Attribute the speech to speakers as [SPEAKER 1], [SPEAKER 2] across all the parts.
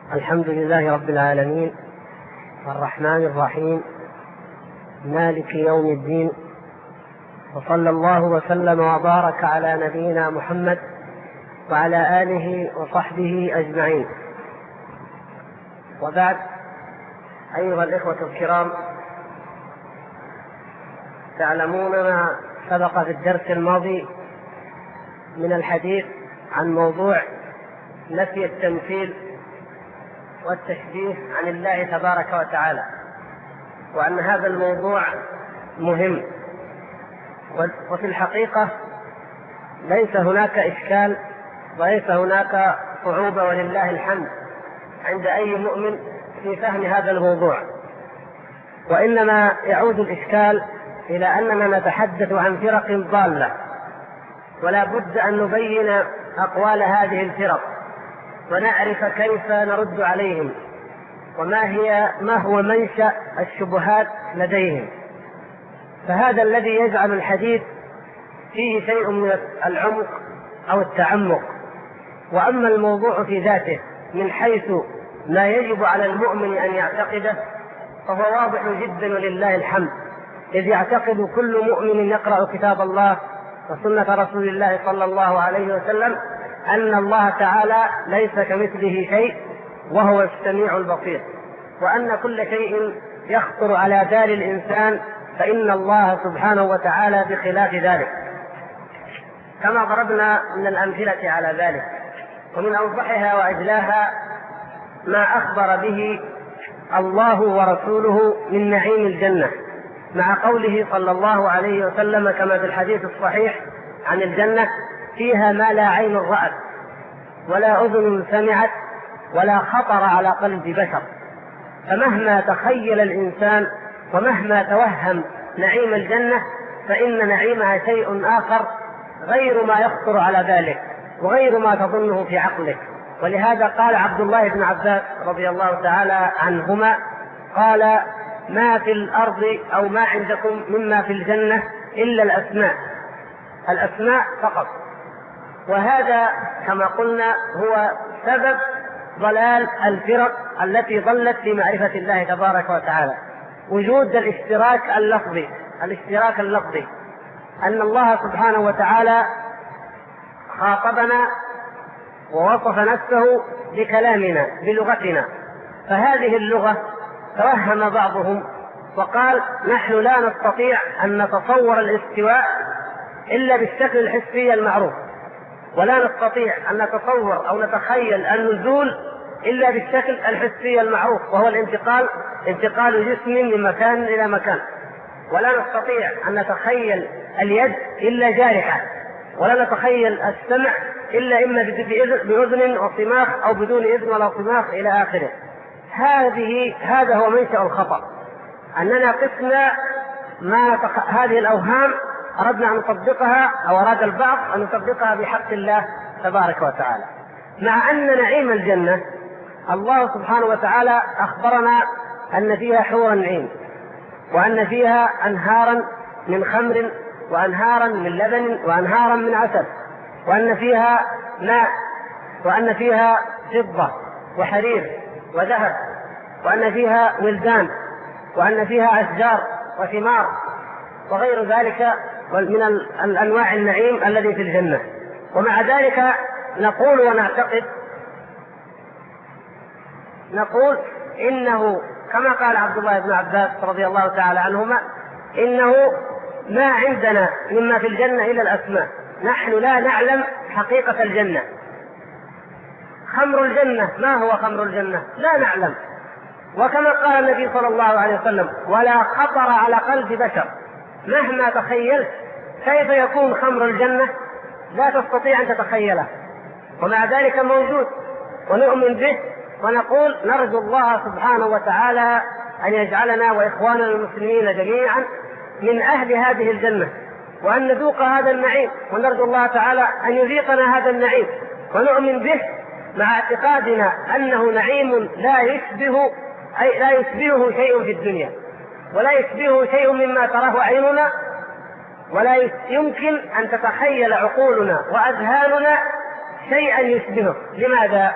[SPEAKER 1] الحمد لله رب العالمين الرحمن الرحيم مالك يوم الدين، وصلى الله وسلم وبارك على نبينا محمد وعلى آله وصحبه أجمعين. وبعد، أيها الإخوة الكرام، تعلمون ما سبق في الدرس الماضي من الحديث عن موضوع نفي التمثيل والتشبيه عن الله تبارك وتعالى، وأن هذا الموضوع مهم. وفي الحقيقة ليس هناك إشكال وليس هناك صعوبة ولله الحمد عند أي مؤمن في فهم هذا الموضوع، وإنما يعود الإشكال إلى أننا نتحدث عن فرق ضالة، ولا بد أن نبين أقوال هذه الفرق ونعرف كيف نرد عليهم وما هو منشأ الشبهات لديهم. فهذا الذي يجعل الحديث فيه شيء من العمق أو التعمق. وأما الموضوع في ذاته من حيث ما يجب على المؤمن أن يعتقده فهو واضح جدا ولله الحمد، إذ يعتقد كل مؤمن يقرأ كتاب الله وسنة رسول الله صلى الله عليه وسلم أن الله تعالى ليس كمثله شيء وهو السميع البصير، وأن كل شيء يخطر على بال الإنسان فإن الله سبحانه وتعالى بخلاف ذلك، كما ضربنا من الأمثلة على ذلك. ومن أوضحها وأجلاها ما أخبر به الله ورسوله من نعيم الجنة، مع قوله صلى الله عليه وسلم كما في الحديث الصحيح عن الجنة: فيها ما لا عين رأت ولا أذن سمعت ولا خطر على قلب بشر. فمهما تخيل الإنسان ومهما توهم نعيم الجنة فإن نعيمها شيء آخر غير ما يخطر على بالك وغير ما تظنه في عقلك. ولهذا قال عبد الله بن عباس رضي الله تعالى عنهما، قال: ما في الأرض أو ما عندكم مما في الجنة إلا الأسماء فقط. وهذا كما قلنا هو سبب ضلال الفرق التي ضلت في معرفة الله تبارك وتعالى، وجود الاشتراك اللفظي، أن الله سبحانه وتعالى خاطبنا ووصف نفسه بكلامنا بلغتنا، فهذه اللغة توهم بعضهم وقال: نحن لا نستطيع أن نتصور الاستواء إلا بالشكل الحسي المعروف، ولا نستطيع أن نتصور أو نتخيل النزول إلا بالشكل الحسي المعروف، وهو انتقال جسم من مكان إلى مكان، ولا نستطيع أن نتخيل اليد إلا جارحة، ولا نتخيل السمع إلا إما بأذن وصماخ أو بدون إذن ولا صماخ إلى آخره. هذا هو منشأ الخطأ، أننا قسنا هذه الأوهام أردنا أن نطبقها أو أراد البعض أن نطبقها بحق الله تبارك وتعالى، مع أن نعيم الجنة الله سبحانه وتعالى أخبرنا أن فيها حورا عين، وأن فيها أنهارا من خمر وأنهارا من لبن وأنهارا من عسل، وأن فيها ماء، وأن فيها فضة وحرير وذهب، وأن فيها ولدان، وأن فيها أشجار وثمار وغير ذلك من الأنواع النعيم الذي في الجنة. ومع ذلك نقول إنه كما قال عبد الله بن عباس رضي الله تعالى عنهما: إنه ما عندنا مما في الجنة إلا الأسماء، نحن لا نعلم حقيقة الجنة. خمر الجنة، ما هو خمر الجنة؟ لا نعلم. وكما قال النبي صلى الله عليه وسلم: ولا خطر على قلب بشر. مهما تخيلت كيف يكون خمر الجنة لا تستطيع أن تتخيله، ومع ذلك موجود ونؤمن به، ونقول نرجو الله سبحانه وتعالى أن يجعلنا وإخواننا المسلمين جميعا من أهل هذه الجنة، وأن نذوق هذا النعيم، ونرجو الله تعالى أن يذيقنا هذا النعيم ونؤمن به، مع اعتقادنا أنه نعيم لا يشبهه شيء في الدنيا، ولا يشبهه شيء مما تراه عيننا، ولا يمكن أن تتخيل عقولنا وأذهاننا شيئا يشبهه. لماذا؟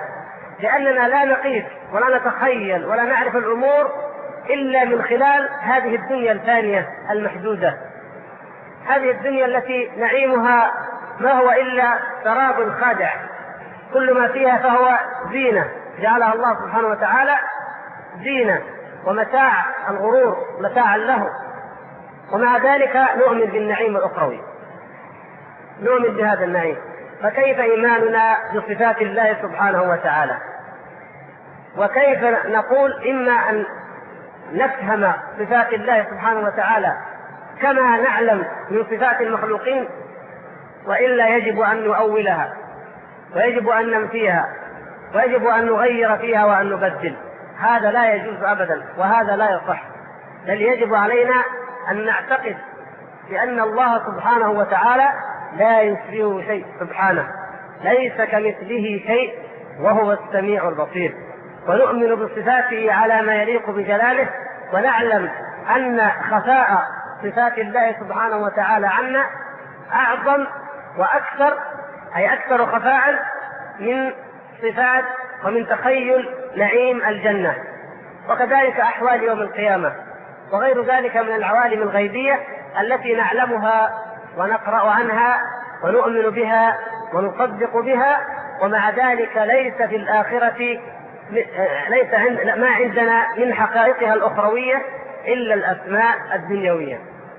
[SPEAKER 1] لأننا لا نقيس ولا نتخيل ولا نعرف الأمور إلا من خلال هذه الدنيا الفانية المحدودة، هذه الدنيا التي نعيمها ما هو إلا سراب خادع، كل ما فيها فهو زينة جعلها الله سبحانه وتعالى زينة ومتاع الغرور، متاع له، ومع ذلك نؤمن بالنعيم الأخروي، نؤمن بهذا النعيم. فكيف إيماننا بصفات الله سبحانه وتعالى؟ وكيف نقول إما أن نفهم صفات الله سبحانه وتعالى كما نعلم من صفات المخلوقين، وإلا يجب أن نؤولها، ويجب أن ننفيها، ويجب أن نغير فيها وأن نبدل. هذا لا يجوز أبدا، وهذا لا يصح، بل يجب علينا أن نعتقد بأن الله سبحانه وتعالى لا يشبهه شيء سبحانه، ليس كمثله شيء وهو السميع البصير، ونؤمن بصفاته على ما يليق بجلاله، ونعلم أن خفاء صفات الله سبحانه وتعالى عنا أعظم وأكثر، أي أكثر خفاء من صفات ومن تخيل نعيم الجنة، وكذلك أحوال يوم القيامة وغير ذلك من العوالم الغيبية التي نعلمها ونقرأ عنها ونؤمن بها ونصدق بها، ومع ذلك ليس في الآخرة ما عندنا من حقائقها الأخروية إلا الأسماء الدنيوية.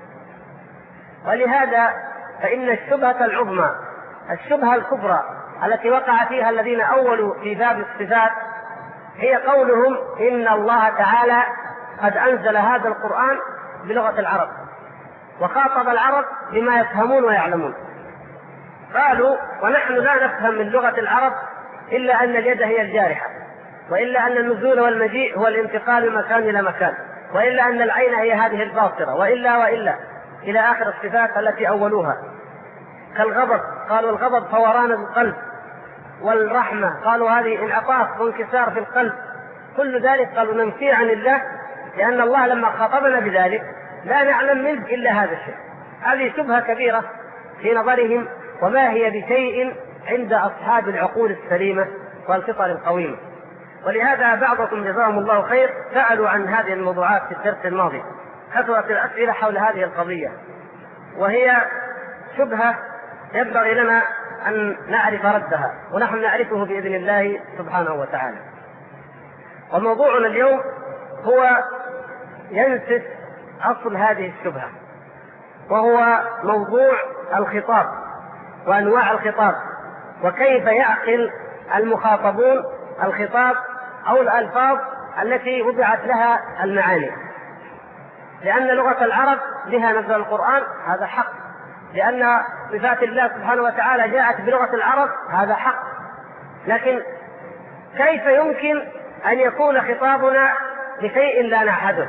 [SPEAKER 1] ولهذا فإن الشبهة العظمى، الشبهة الكبرى التي وقع فيها الذين أولوا في باب الصفات هي قولهم إن الله تعالى قد أنزل هذا القرآن بلغة العرب وخاطب العرب بما يفهمون ويعلمون. قالوا ونحن لا نفهم من لغة العرب إلا أن اليد هي الجارحة، وإلا أن النزول والمجيء هو الانتقال من مكان إلى مكان، وإلا أن العين هي هذه الباصرة، وإلا إلى آخر الصفات التي أولوها. كالغضب قالوا الغضب فوران القلب، والرحمة قالوا هذه انعطاف وانكسار في القلب. كل ذلك قالوا ننفي عن الله، لأن الله لما خاطبنا بذلك لا نعلم منه إلا هذا الشيء. هذه شبهة كبيرة في نظرهم، وما هي بشيء عند أصحاب العقول السليمة والفطر القويمة. ولهذا بعضكم جزاهم الله خير سألوا عن هذه الموضوعات في الدرس الماضي، كثرت الأسئلة حول هذه القضية، وهي شبهة ينبغي لنا أن نعرف ردها، ونحن نعرفه بإذن الله سبحانه وتعالى. وموضوعنا اليوم هو ينسف أصل هذه الشبهة، وهو موضوع الخطاب وأنواع الخطاب، وكيف يعقل المخاطبون الخطاب أو الألفاظ التي وضعت لها المعاني. لأن لغة العرب بها نزل القرآن، هذا حق، لأن صفات الله سبحانه وتعالى جاءت بلغة العرب، هذا حق. لكن كيف يمكن أن يكون خطابنا بشيء لا نعهده؟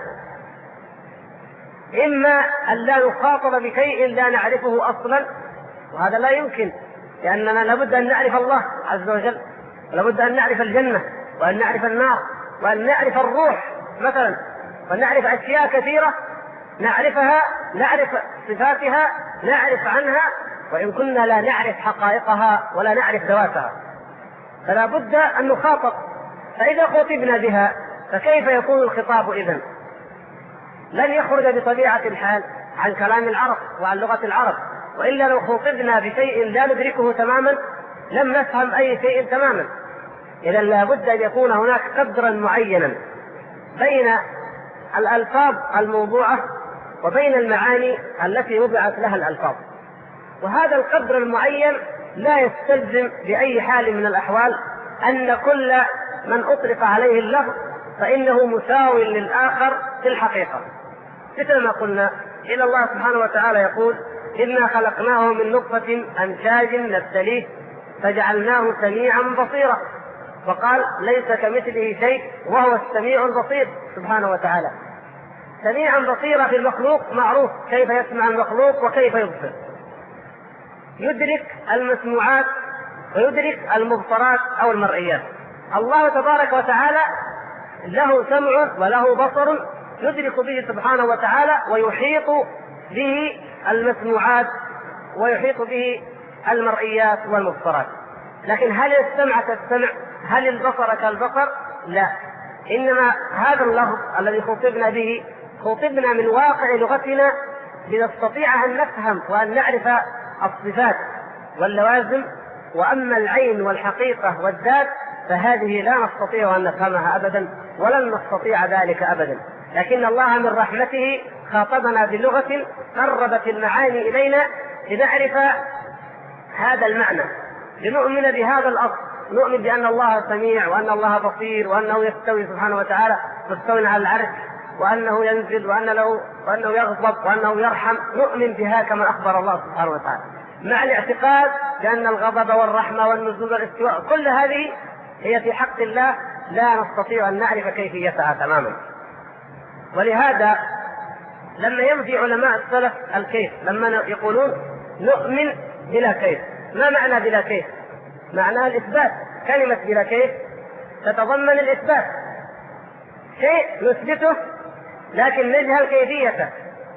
[SPEAKER 1] إما أن لا نخاطب بشيء لا نعرفه أصلا، وهذا لا يمكن، لأننا لابد أن نعرف الله عز وجل، ولابد أن نعرف الجنة، وأن نعرف النار، وأن نعرف الروح مثلا، وأن نعرف أشياء كثيرة نعرفها، نعرف صفاتها، نعرف عنها، وإن كنا لا نعرف حقائقها ولا نعرف ذواتها، فلا بد أن نخاطب. فإذا خطبنا بها فكيف يكون الخطاب إذن؟ لن يخرج بطبيعة الحال عن كلام العرب وعن لغة العرب، وإلا لو خطبنا بشيء لا ندركه تماما لم نفهم أي شيء تماما. إذا لابد أن يكون هناك قدرا معينا بين الألفاظ الموضوعة وبين المعاني التي وضعت لها الألفاظ، وهذا القدر المعين لا يستلزم بأي حال من الأحوال أن كل من أطلق عليه اللفظ فإنه مساو للآخر في الحقيقة. مثل ما قلنا إن الله سبحانه وتعالى يقول إنا خلقناه من نطفة أمشاج نبتليه فجعلناه سميعا بصيرا، وقال ليس كمثله شيء وهو السميع البصير سبحانه وتعالى. سميعا بصيرا في المخلوق معروف كيف يسمع المخلوق وكيف يبصر، يدرك المسموعات ويدرك المبصرات أو المرئيات. الله تبارك وتعالى له سمع وله بصر يدرك به سبحانه وتعالى، ويحيط به المسموعات ويحيط به المرئيات والمبصرات. لكن هل استمع تستمع؟ هل البصر كالبصر؟ لا، إنما هذا اللفظ الذي خطبنا به خطبنا من واقع لغتنا لنستطيع أن نفهم وأن نعرف الصفات واللوازم، وأما العين والحقيقة والذات فهذه لا نستطيع أن نفهمها أبدا، ولن نستطيع ذلك أبدا. لكن الله من رحمته خاطبنا بلغة قربت المعاني إلينا لنعرف هذا المعنى، لنؤمن بهذا الأصل، نؤمن بأن الله سميع وأن الله بصير وأنه يستوي سبحانه وتعالى مستوٍ على العرش، وأنه ينزل وأنه يغضب وأنه يرحم، نؤمن بها كما أخبر الله سبحانه وتعالى، مع الاعتقاد بأن الغضب والرحمة والنزول والاستواء كل هذه هي في حق الله لا نستطيع أن نعرف كيفيتها تماما. ولهذا لما ينفي علماء السلف الكيف، لما يقولون نؤمن بلا كيف، ما معنى بلا كيف؟ معناها الإثبات. كلمة بلا كيف تتضمن الإثبات، شيء نثبته لكن نجهل كيفيته،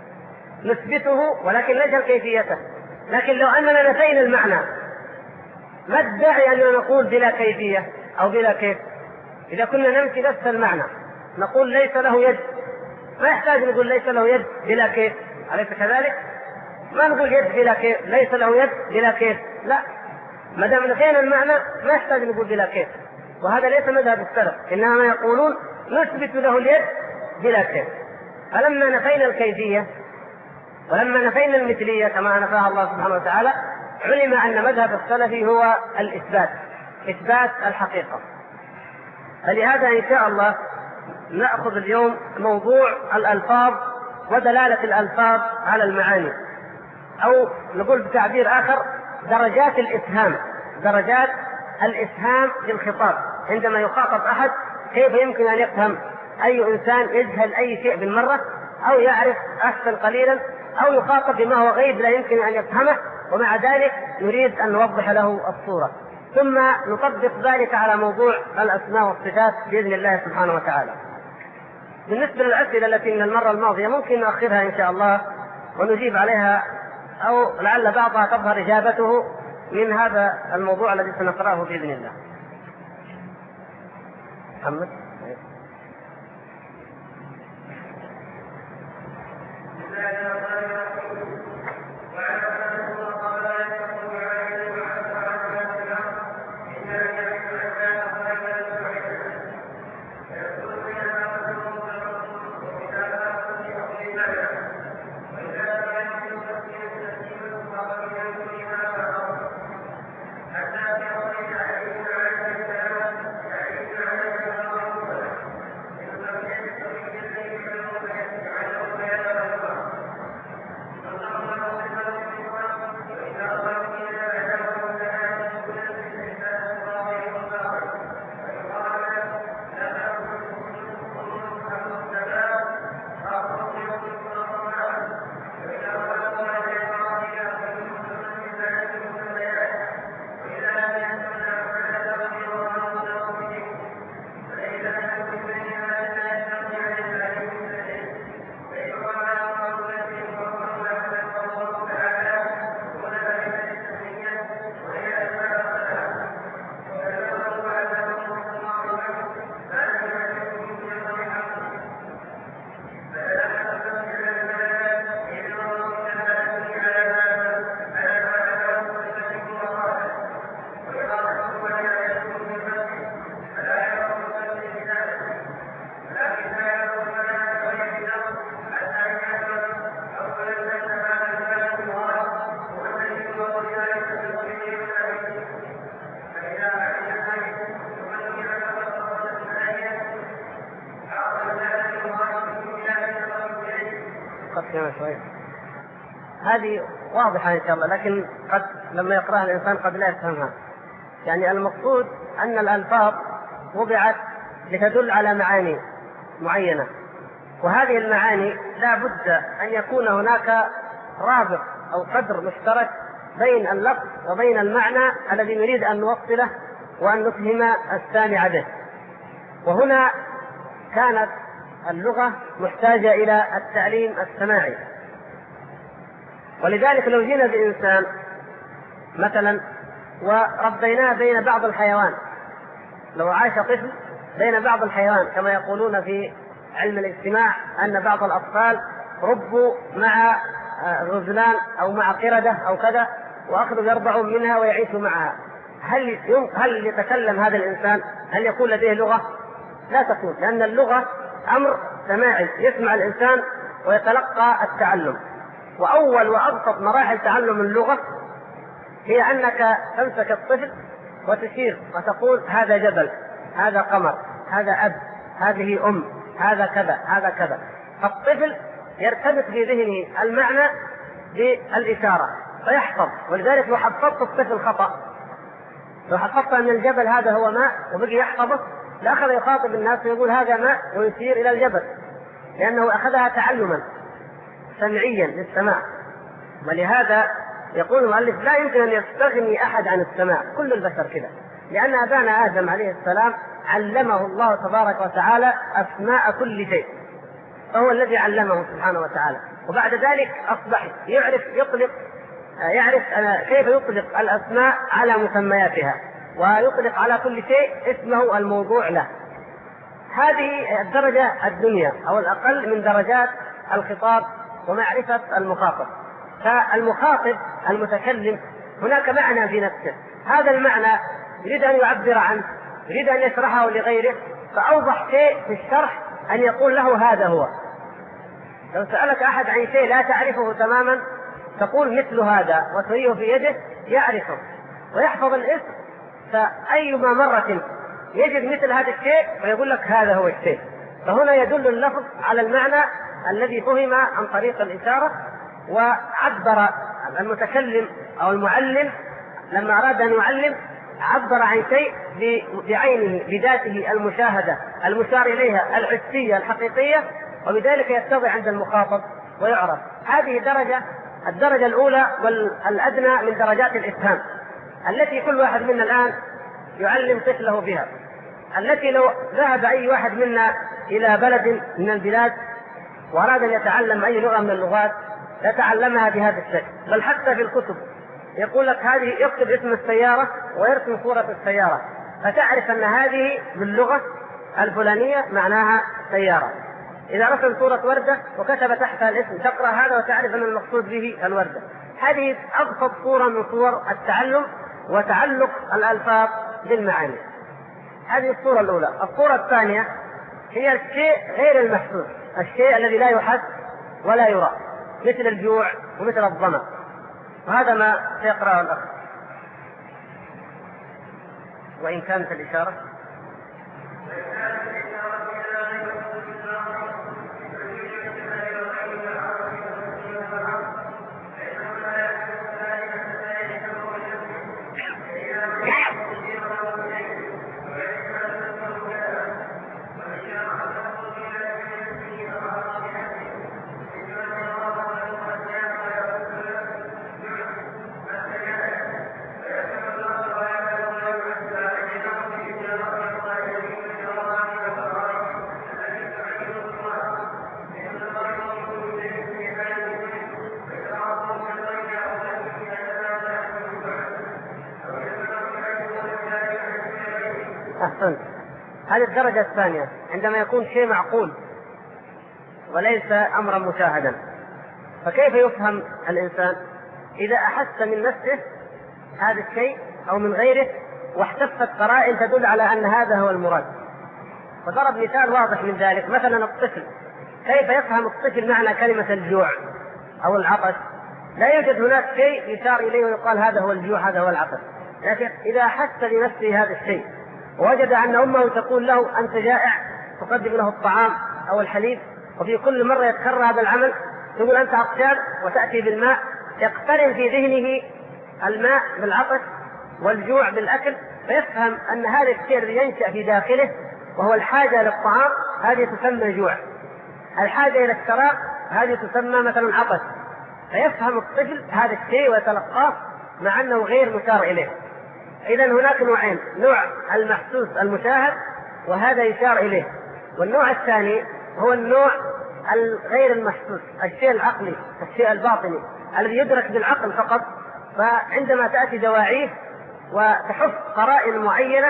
[SPEAKER 1] نثبته ولكن نجهل كيفيته. لكن لو أننا نفينا المعنى ما الداعي أن نقول بلا كيفية أو بلا كيف؟ إذا كنا ننفي نفس المعنى نقول ليس له يد، ما يحتاج نقول ليس له يد بلا كيف، أليس كذلك؟ ما نقول يد بلا كيف، ليس له يد بلا كيف، لا، ما دام نفينا المعنى ما يحتاج نقول بلا كيف. وهذا ليس مذهب السلف، إنما يقولون نثبت له اليد بلا كيف. فلما نفينا الكيفية ولما نفينا المثلية كما نفاها الله سبحانه وتعالى علم أن مذهب السلف هو الإثبات، إثبات الحقيقة. فلهذا إن شاء الله نأخذ اليوم موضوع الألفاظ ودلالة الألفاظ على المعاني، أو نقول بتعبير آخر درجات الإفهام، درجات الإفهام للخطاب. عندما يخاطب أحد كيف يمكن أن يفهم أي إنسان يجهل أي شيء بالمرة أو يعرف أحسن قليلا أو يخاطب بما هو غيب لا يمكن أن يفهمه، ومع ذلك نريد أن نوضح له الصورة، ثم نطبق ذلك على موضوع الأسماء والصفات بإذن الله سبحانه وتعالى. بالنسبة للأسئلة التي من المرة الماضية ممكن نؤخرها إن شاء الله ونجيب عليها، أو لعل بعضها تظهر إجابته من هذا الموضوع الذي سنقرأه بإذن الله. محمد. هذه واضحة إن شاء الله، لكن قد لما يقرأها الإنسان قد لا يفهمها. يعني المقصود أن الألفاظ وضعت لتدل على معاني معينة، وهذه المعاني لا بد أن يكون هناك رابط أو قدر مشترك بين اللفظ وبين المعنى الذي نريد أن نوصله وأن نفهم السامع به. وهنا كانت اللغة محتاجة إلى التعليم السماعي، ولذلك لو جينا بإنسان مثلا وربيناه بين بعض الحيوان لو عاش طفل بين بعض الحيوان، كما يقولون في علم الاجتماع أن بعض الأطفال ربوا مع غزلان أو مع قردة أو كذا، وأخذوا يرضعون منها ويعيشوا معها، هل يتكلم هذا الإنسان؟ هل يكون لديه لغة؟ لا تكون، لأن اللغة أمر سماعي، يسمع الإنسان ويتلقى التعلم. وأول وأبسط مراحل تعلم اللغة هي أنك تمسك الطفل وتشير وتقول هذا جبل، هذا قمر، هذا أب، هذه أم، هذا كذا، هذا كذا. فالطفل يرتبط في ذهنه المعنى بالإشارة فيحفظ. ولذلك لو حفظت الطفل خطأ، لو حفظت أن الجبل هذا هو ماء وبقي يحفظه، لأخذ يخاطب الناس ويقول هذا ماء ويشير إلى الجبل، لأنه أخذها تعلما سمعيا للسماع. ولهذا يقول المؤلف لا يمكن أن يستغني أحد عن السماع، كل البشر كذا، لأن أبانا آدم عليه السلام علمه الله تبارك وتعالى أسماء كل شيء، فهو الذي علمه سبحانه وتعالى. وبعد ذلك أصبح يعرف كيف يطلق الأسماء على مسمياتها، ويطلق على كل شيء اسمه الموضوع له. هذه الدرجة الدنيا أو الأقل من درجات الخطاب ومعرفة المخاطب. فالمخاطب المتكلم هناك معنى في نفسه، هذا المعنى يريد أن يعبر عنه، يريد أن يشرحه لغيره، فأوضح شيء في الشرح أن يقول له هذا هو. لو سألك أحد عن شيء لا تعرفه تماما تقول مثل هذا وتريه في يده، يعرفه ويحفظ الاسم، فأيما مرة يجد مثل هذا الشيء ويقول لك هذا هو الشيء. فهنا يدل اللفظ على المعنى الذي فهم عن طريق الإشارة. وعبر المتكلم أو المعلم لما أراد أن يعلم عبر عن شيء بعينه بذاته المشاهدة المشار إليها الحسية الحقيقية، وبذلك يتضح عند المخاطب ويعرف. هذه الدرجة الأولى والأدنى من درجات الإفهام التي كل واحد منا الآن يعلم طفله بها، التي لو ذهب أي واحد منا إلى بلد من البلاد وأراد أن يتعلم أي لغة من اللغات يتعلمها بهذا الشكل. بل حتى في الكتب يقول لك هذه يكتب اسم السيارة ويرسم صورة السيارة، فتعرف أن هذه باللغة الفلانية معناها سيارة. إذا رسم صورة وردة وكتب تحتها الاسم تقرأ هذا وتعرف أن المقصود به الوردة. هذه أبسط صورة من صور التعلم وتعلق الألفاظ بالمعاني. هذه الصورة الأولى. الصورة الثانية هي الشيء غير المحسوس، الشيء الذي لا يحس ولا يرى، مثل الجوع ومثل الظمأ، وهذا ما سيقرأه الأخ. وإن كانت الإشارة أحسنت. هذه الدرجة الثانية عندما يكون شيء معقول وليس أمرا مشاهدا. فكيف يفهم الإنسان؟ إذا أحس من نفسه هذا الشيء أو من غيره واحتفت قرائن تدل على أن هذا هو المراد. وضرب مثال واضح من ذلك، مثلا الطفل، كيف يفهم الطفل معنى كلمة الجوع أو العطش؟ لا يوجد هناك شيء يشار إليه ويقال هذا هو الجوع هذا هو العطش، لكن إذا أحس بنفسه هذا الشيء ووجد أن أمه تقول له أنت جائع تقدم له الطعام أو الحليب، وفي كل مرة يتكرر هذا العمل تقول أنت عطشان وتأتي بالماء، يقترن في ذهنه الماء بالعطش والجوع بالأكل، فيفهم أن هذا الشيء الذي ينشأ في داخله وهو الحاجة للطعام هذه تسمى جوع، الحاجة إلى الشراب هذه تسمى مثلا عطش. فيفهم الطفل هذا الشيء ويتلقاه مع أنه غير مشار إليه. إذا هناك نوعين، نوع المحسوس المشاهد وهذا يشار إليه، والنوع الثاني هو النوع الغير المحسوس، الشيء العقلي، الشيء الباطني الذي يدرك بالعقل فقط. فعندما تأتي دواعيه وتحف قرائن معينة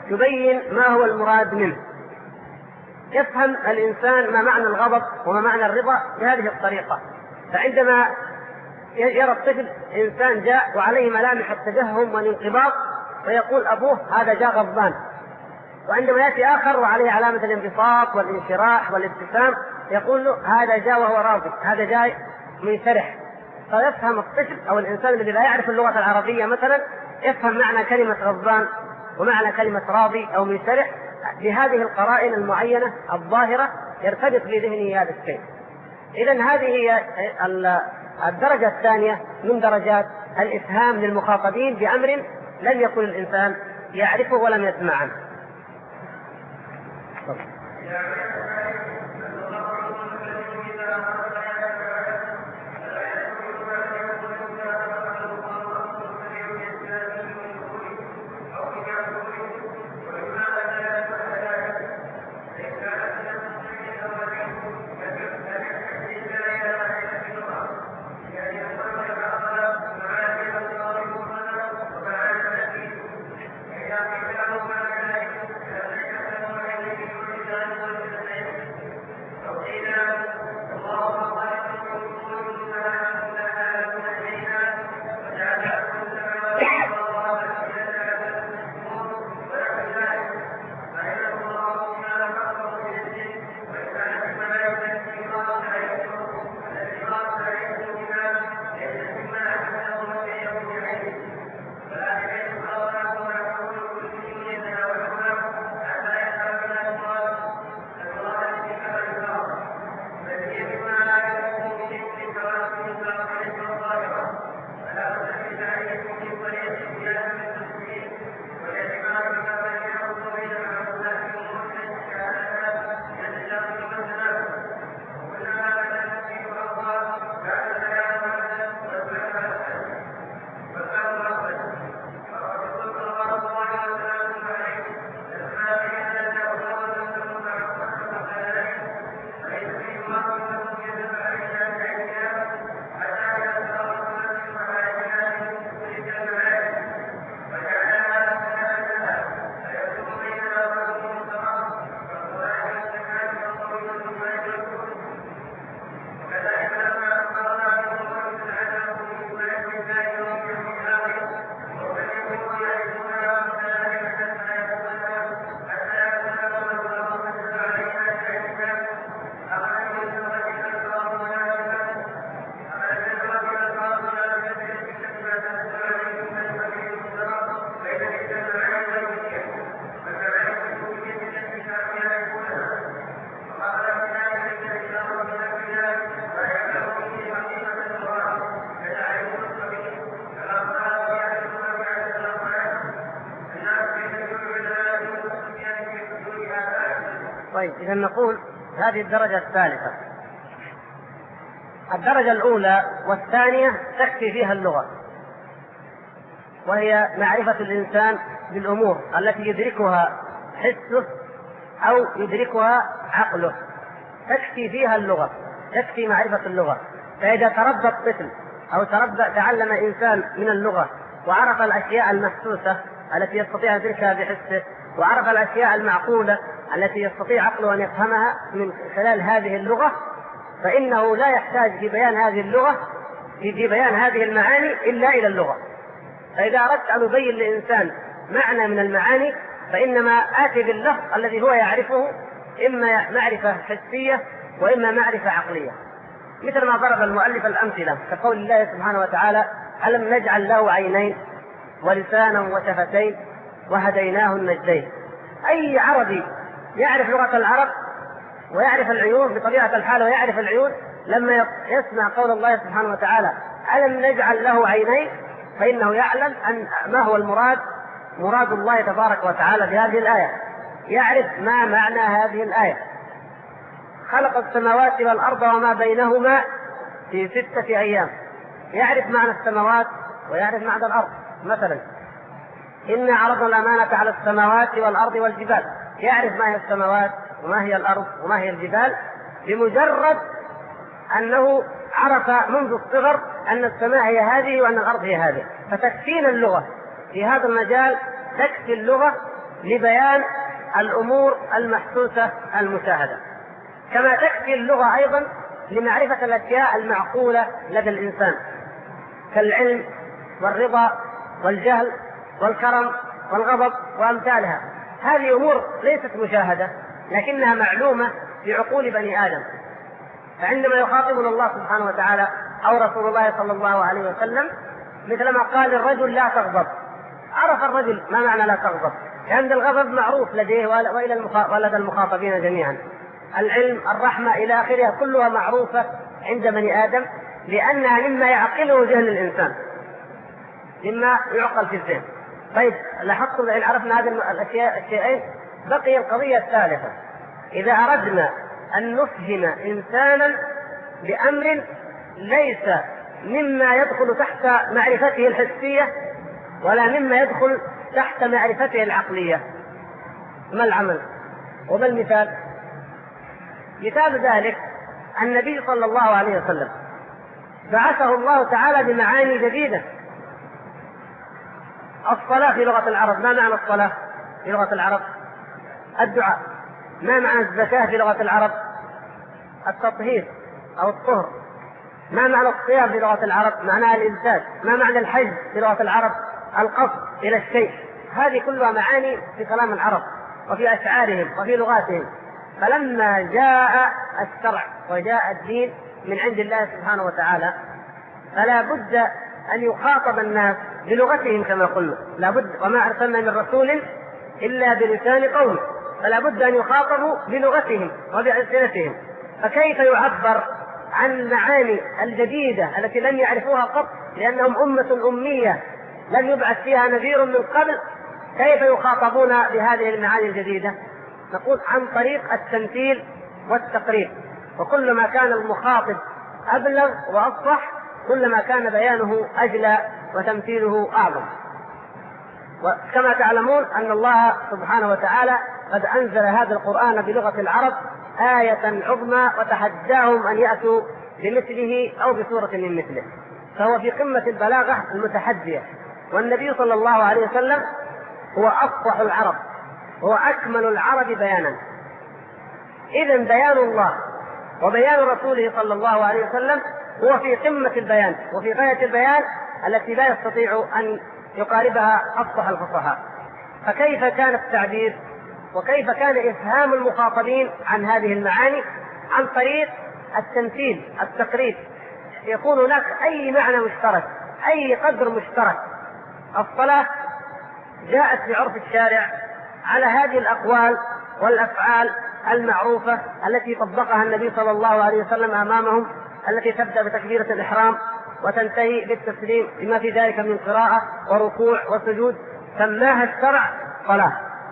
[SPEAKER 1] تبين ما هو المراد منه. يفهم الإنسان ما معنى الغضب وما معنى الرضا بهذه الطريقة. فعندما يرى الطفل إنسان جاء وعليه ملامح التجهم والانقباض فيقول أبوه هذا جاء غضبان، وعندما يأتي آخر وعليه علامة الانبساط والانشراح والابتسام يقول له هذا جاء وهو راضي، هذا جاء منشرح. فيفهم الطفل أو الإنسان الذي لا يعرف اللغة العربية مثلا يفهم معنى كلمة غضبان ومعنى كلمة راضي أو منشرح بهذه القرائن المعينة الظاهرة يرتبط في ذهنه هذا الشيء. إذن هذه هي الدرجة الثانية من درجات الإفهام للمخاطبين بأمر لم يكن الإنسان يعرفه ولم يسمع عنه. طيب إذا نقول هذه الدرجة الثالثة. الدرجة الأولى والثانية تكفي فيها اللغة، وهي معرفة الإنسان بالأمور التي يدركها حسه أو يدركها عقله، تكفي فيها اللغة، تكفي معرفة اللغة. فإذا تربى الطفل أو تعلم إنسان من اللغة وعرف الأشياء المحسوسة التي يستطيع أن يدركها بحسه، وعرف الأشياء المعقولة التي يستطيع عقله أن يفهمها من خلال هذه اللغة، فإنه لا يحتاج في بيان هذه اللغة في بيان هذه المعاني إلا إلى اللغة. فإذا أردت أن أبين لإنسان معنى من المعاني فإنما آتي باللفظ الذي هو يعرفه، إما معرفة حسية وإما معرفة عقلية. مثل ما ضرب المؤلف الأمثلة كقول الله سبحانه وتعالى: ألم نجعل له عينين ولسانا وشفتين وهديناه النجدين. أي عربي يعرف لغة العرب ويعرف العيون بطبيعة الحال ويعرف العيون لما يسمع قول الله سبحانه وتعالى ألم نجعل له عينين فإنه يعلم أن ما هو مراد الله تبارك وتعالى بهذه الآية، يعرف ما معنى هذه الآية. خلق السماوات والأرض وما بينهما في 6 أيام، يعرف معنى السماوات ويعرف معنى الأرض. مثلا إنا عرضنا الأمانة على السماوات والأرض والجبال، يعرف ما هي السماوات وما هي الأرض وما هي الجبال بمجرد أنه عرف منذ الصغر أن السماء هي هذه وأن الأرض هي هذه. فتكفينا اللغة في هذا المجال، تكفي اللغة لبيان الأمور المحسوسة المشاهدة، كما تكفي اللغة أيضا لمعرفة الأشياء المعقولة لدى الإنسان كالعلم والرضا والجهل والكرم والغضب وأمثالها. هذه أمور ليست مشاهدة لكنها معلومة بعقول بني آدم. فعندما يخاطبنا الله سبحانه وتعالى أو رسول الله صلى الله عليه وسلم مثلما قال الرجل لا تغضب، عرف الرجل ما معنى لا تغضب، لأن الغضب معروف لديه ولدى المخاطبين جميعا. العلم، الرحمة إلى آخرها كلها معروفة عند بني آدم لأنها مما يعقله ذهن الإنسان، مما يعقل في الذهن. طيب لاحظتم إن عرفنا هذه الشيئين بقي القضية الثالثة. إذا أردنا أن نفهم إنسانا بأمر ليس مما يدخل تحت معرفته الحسية ولا مما يدخل تحت معرفته العقلية، ما العمل وما المثال؟ مثال ذلك النبي صلى الله عليه وسلم بعثه الله تعالى بمعاني جديدة. الصلاة في لغة العرب، ما معنى الصلاة في لغة العرب؟ الدعاء. ما معنى الزكاة في لغة العرب؟ التطهير أو الطهر. ما معنى الصيام في لغة العرب؟ معناها الإمساك. ما معنى الحج في لغة العرب؟ القصد إلى الشيء. هذه كلها معاني في كلام العرب وفي أشعارهم وفي لغاتهم. فلما جاء الشرع وجاء الدين من عند الله سبحانه وتعالى فلا بد أن يخاطب الناس بلغتهم كما قلنا، لا بد، وما أرسلنا من رسول إلا بلسان قومه، فلا بد أن يخاطبوا بلغتهم وبألسنتهم. فكيف يعبر عن المعاني الجديدة التي لم يعرفوها قط لأنهم أمة أمية لم يبعث فيها نذير من قبل؟ كيف يخاطبون بهذه المعاني الجديدة؟ نقول عن طريق التمثيل والتقريب، وكلما كان المخاطب أبلغ وأفصح كلما كان بيانه أجلى وتمثيله أعظم. وكما تعلمون أن الله سبحانه وتعالى قد أنزل هذا القرآن بلغة العرب آية عظمى وتحداهم أن يأتوا بمثله أو بسورة من مثله، فهو في قمة البلاغة المتحدية. والنبي صلى الله عليه وسلم هو أفصح العرب، هو أكمل العرب بيانا. إذن بيان الله وبيان رسوله صلى الله عليه وسلم هو في قمة البيان وفي غاية البيان التي لا يستطيع أن يقاربها أفصح الفصحاء. فكيف كان التعبير وكيف كان إفهام المخاطبين عن هذه المعاني؟ عن طريق التمثيل، التقريب. يكون هناك أي معنى مشترك، أي قدر مشترك. الصلاة جاءت في عرف الشارع على هذه الأقوال والأفعال المعروفة التي طبقها النبي صلى الله عليه وسلم أمامهم، التي تبدأ بتكبيرة الإحرام وتنتهي بالتسليم بما في ذلك من قراءة وركوع وسجود، سماها الشرع صلاة.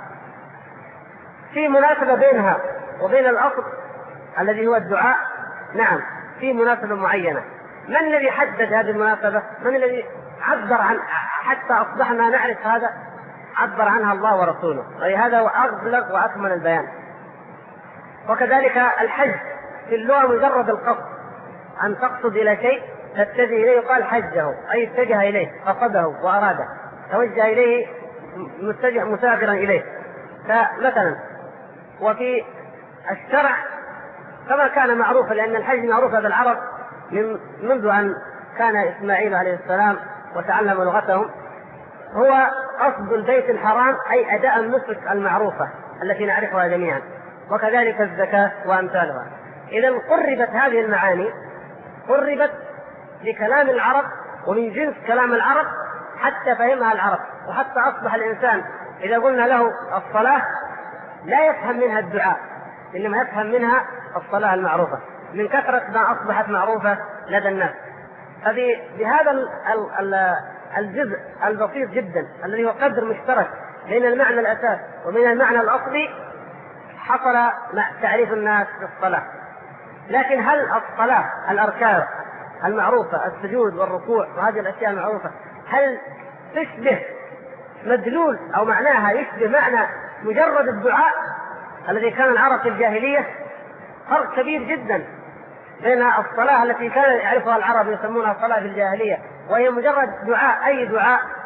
[SPEAKER 1] في مناسبة بينها وبين الأصل الذي هو الدعاء؟ نعم، في مناسبة معينة. من الذي حدد هذه المناسبة؟ من الذي عبر عن حتى أصبحنا نعرف هذا؟ عبر عنها الله ورسوله، ولهذا هو أبلغ وأكمل البيان. وكذلك الحج في اللغة مجرد القصد، أن تقصد إلى شيء تتجه إليه يقال حجه، أي اتجه إليه، قصده وأراده، توجه إليه مسافرا إليه. فمثلا وفي الشرع كما كان معروفا، لأن الحج معروف هذا العرب منذ أن كان إسماعيل عليه السلام وتعلم لغتهم، هو قصد البيت الحرام، أي أداء النسك المعروفة التي نعرفها جميعا، وكذلك الزكاة وأمثالها. إذا قربت هذه المعاني، قربت لكلام العرب ومن جنس كلام العرب حتى فهمها العرب، وحتى أصبح الإنسان إذا قلنا له الصلاة لا يفهم منها الدعاء، إنما يفهم منها الصلاة المعروفة من كثرة ما أصبحت معروفة لدى الناس. فبهذا الجزء البسيط جدا الذي هو قدر مشترك بين المعنى الأساس وبين المعنى الأصلي حصل تعريف الناس بالصلاة. لكن هل الصلاة الأركان المعروفة السجود والركوع وهذه الأشياء المعروفة هل تشبه مدلول أو معناها يشبه معنى مجرد الدعاء الذي كان العرب في الجاهلية؟ فرق كبير جدا بين الصلاة التي كان يعرفها العرب يسمونها صلاة في الجاهلية وهي مجرد دعاء، أي دعاء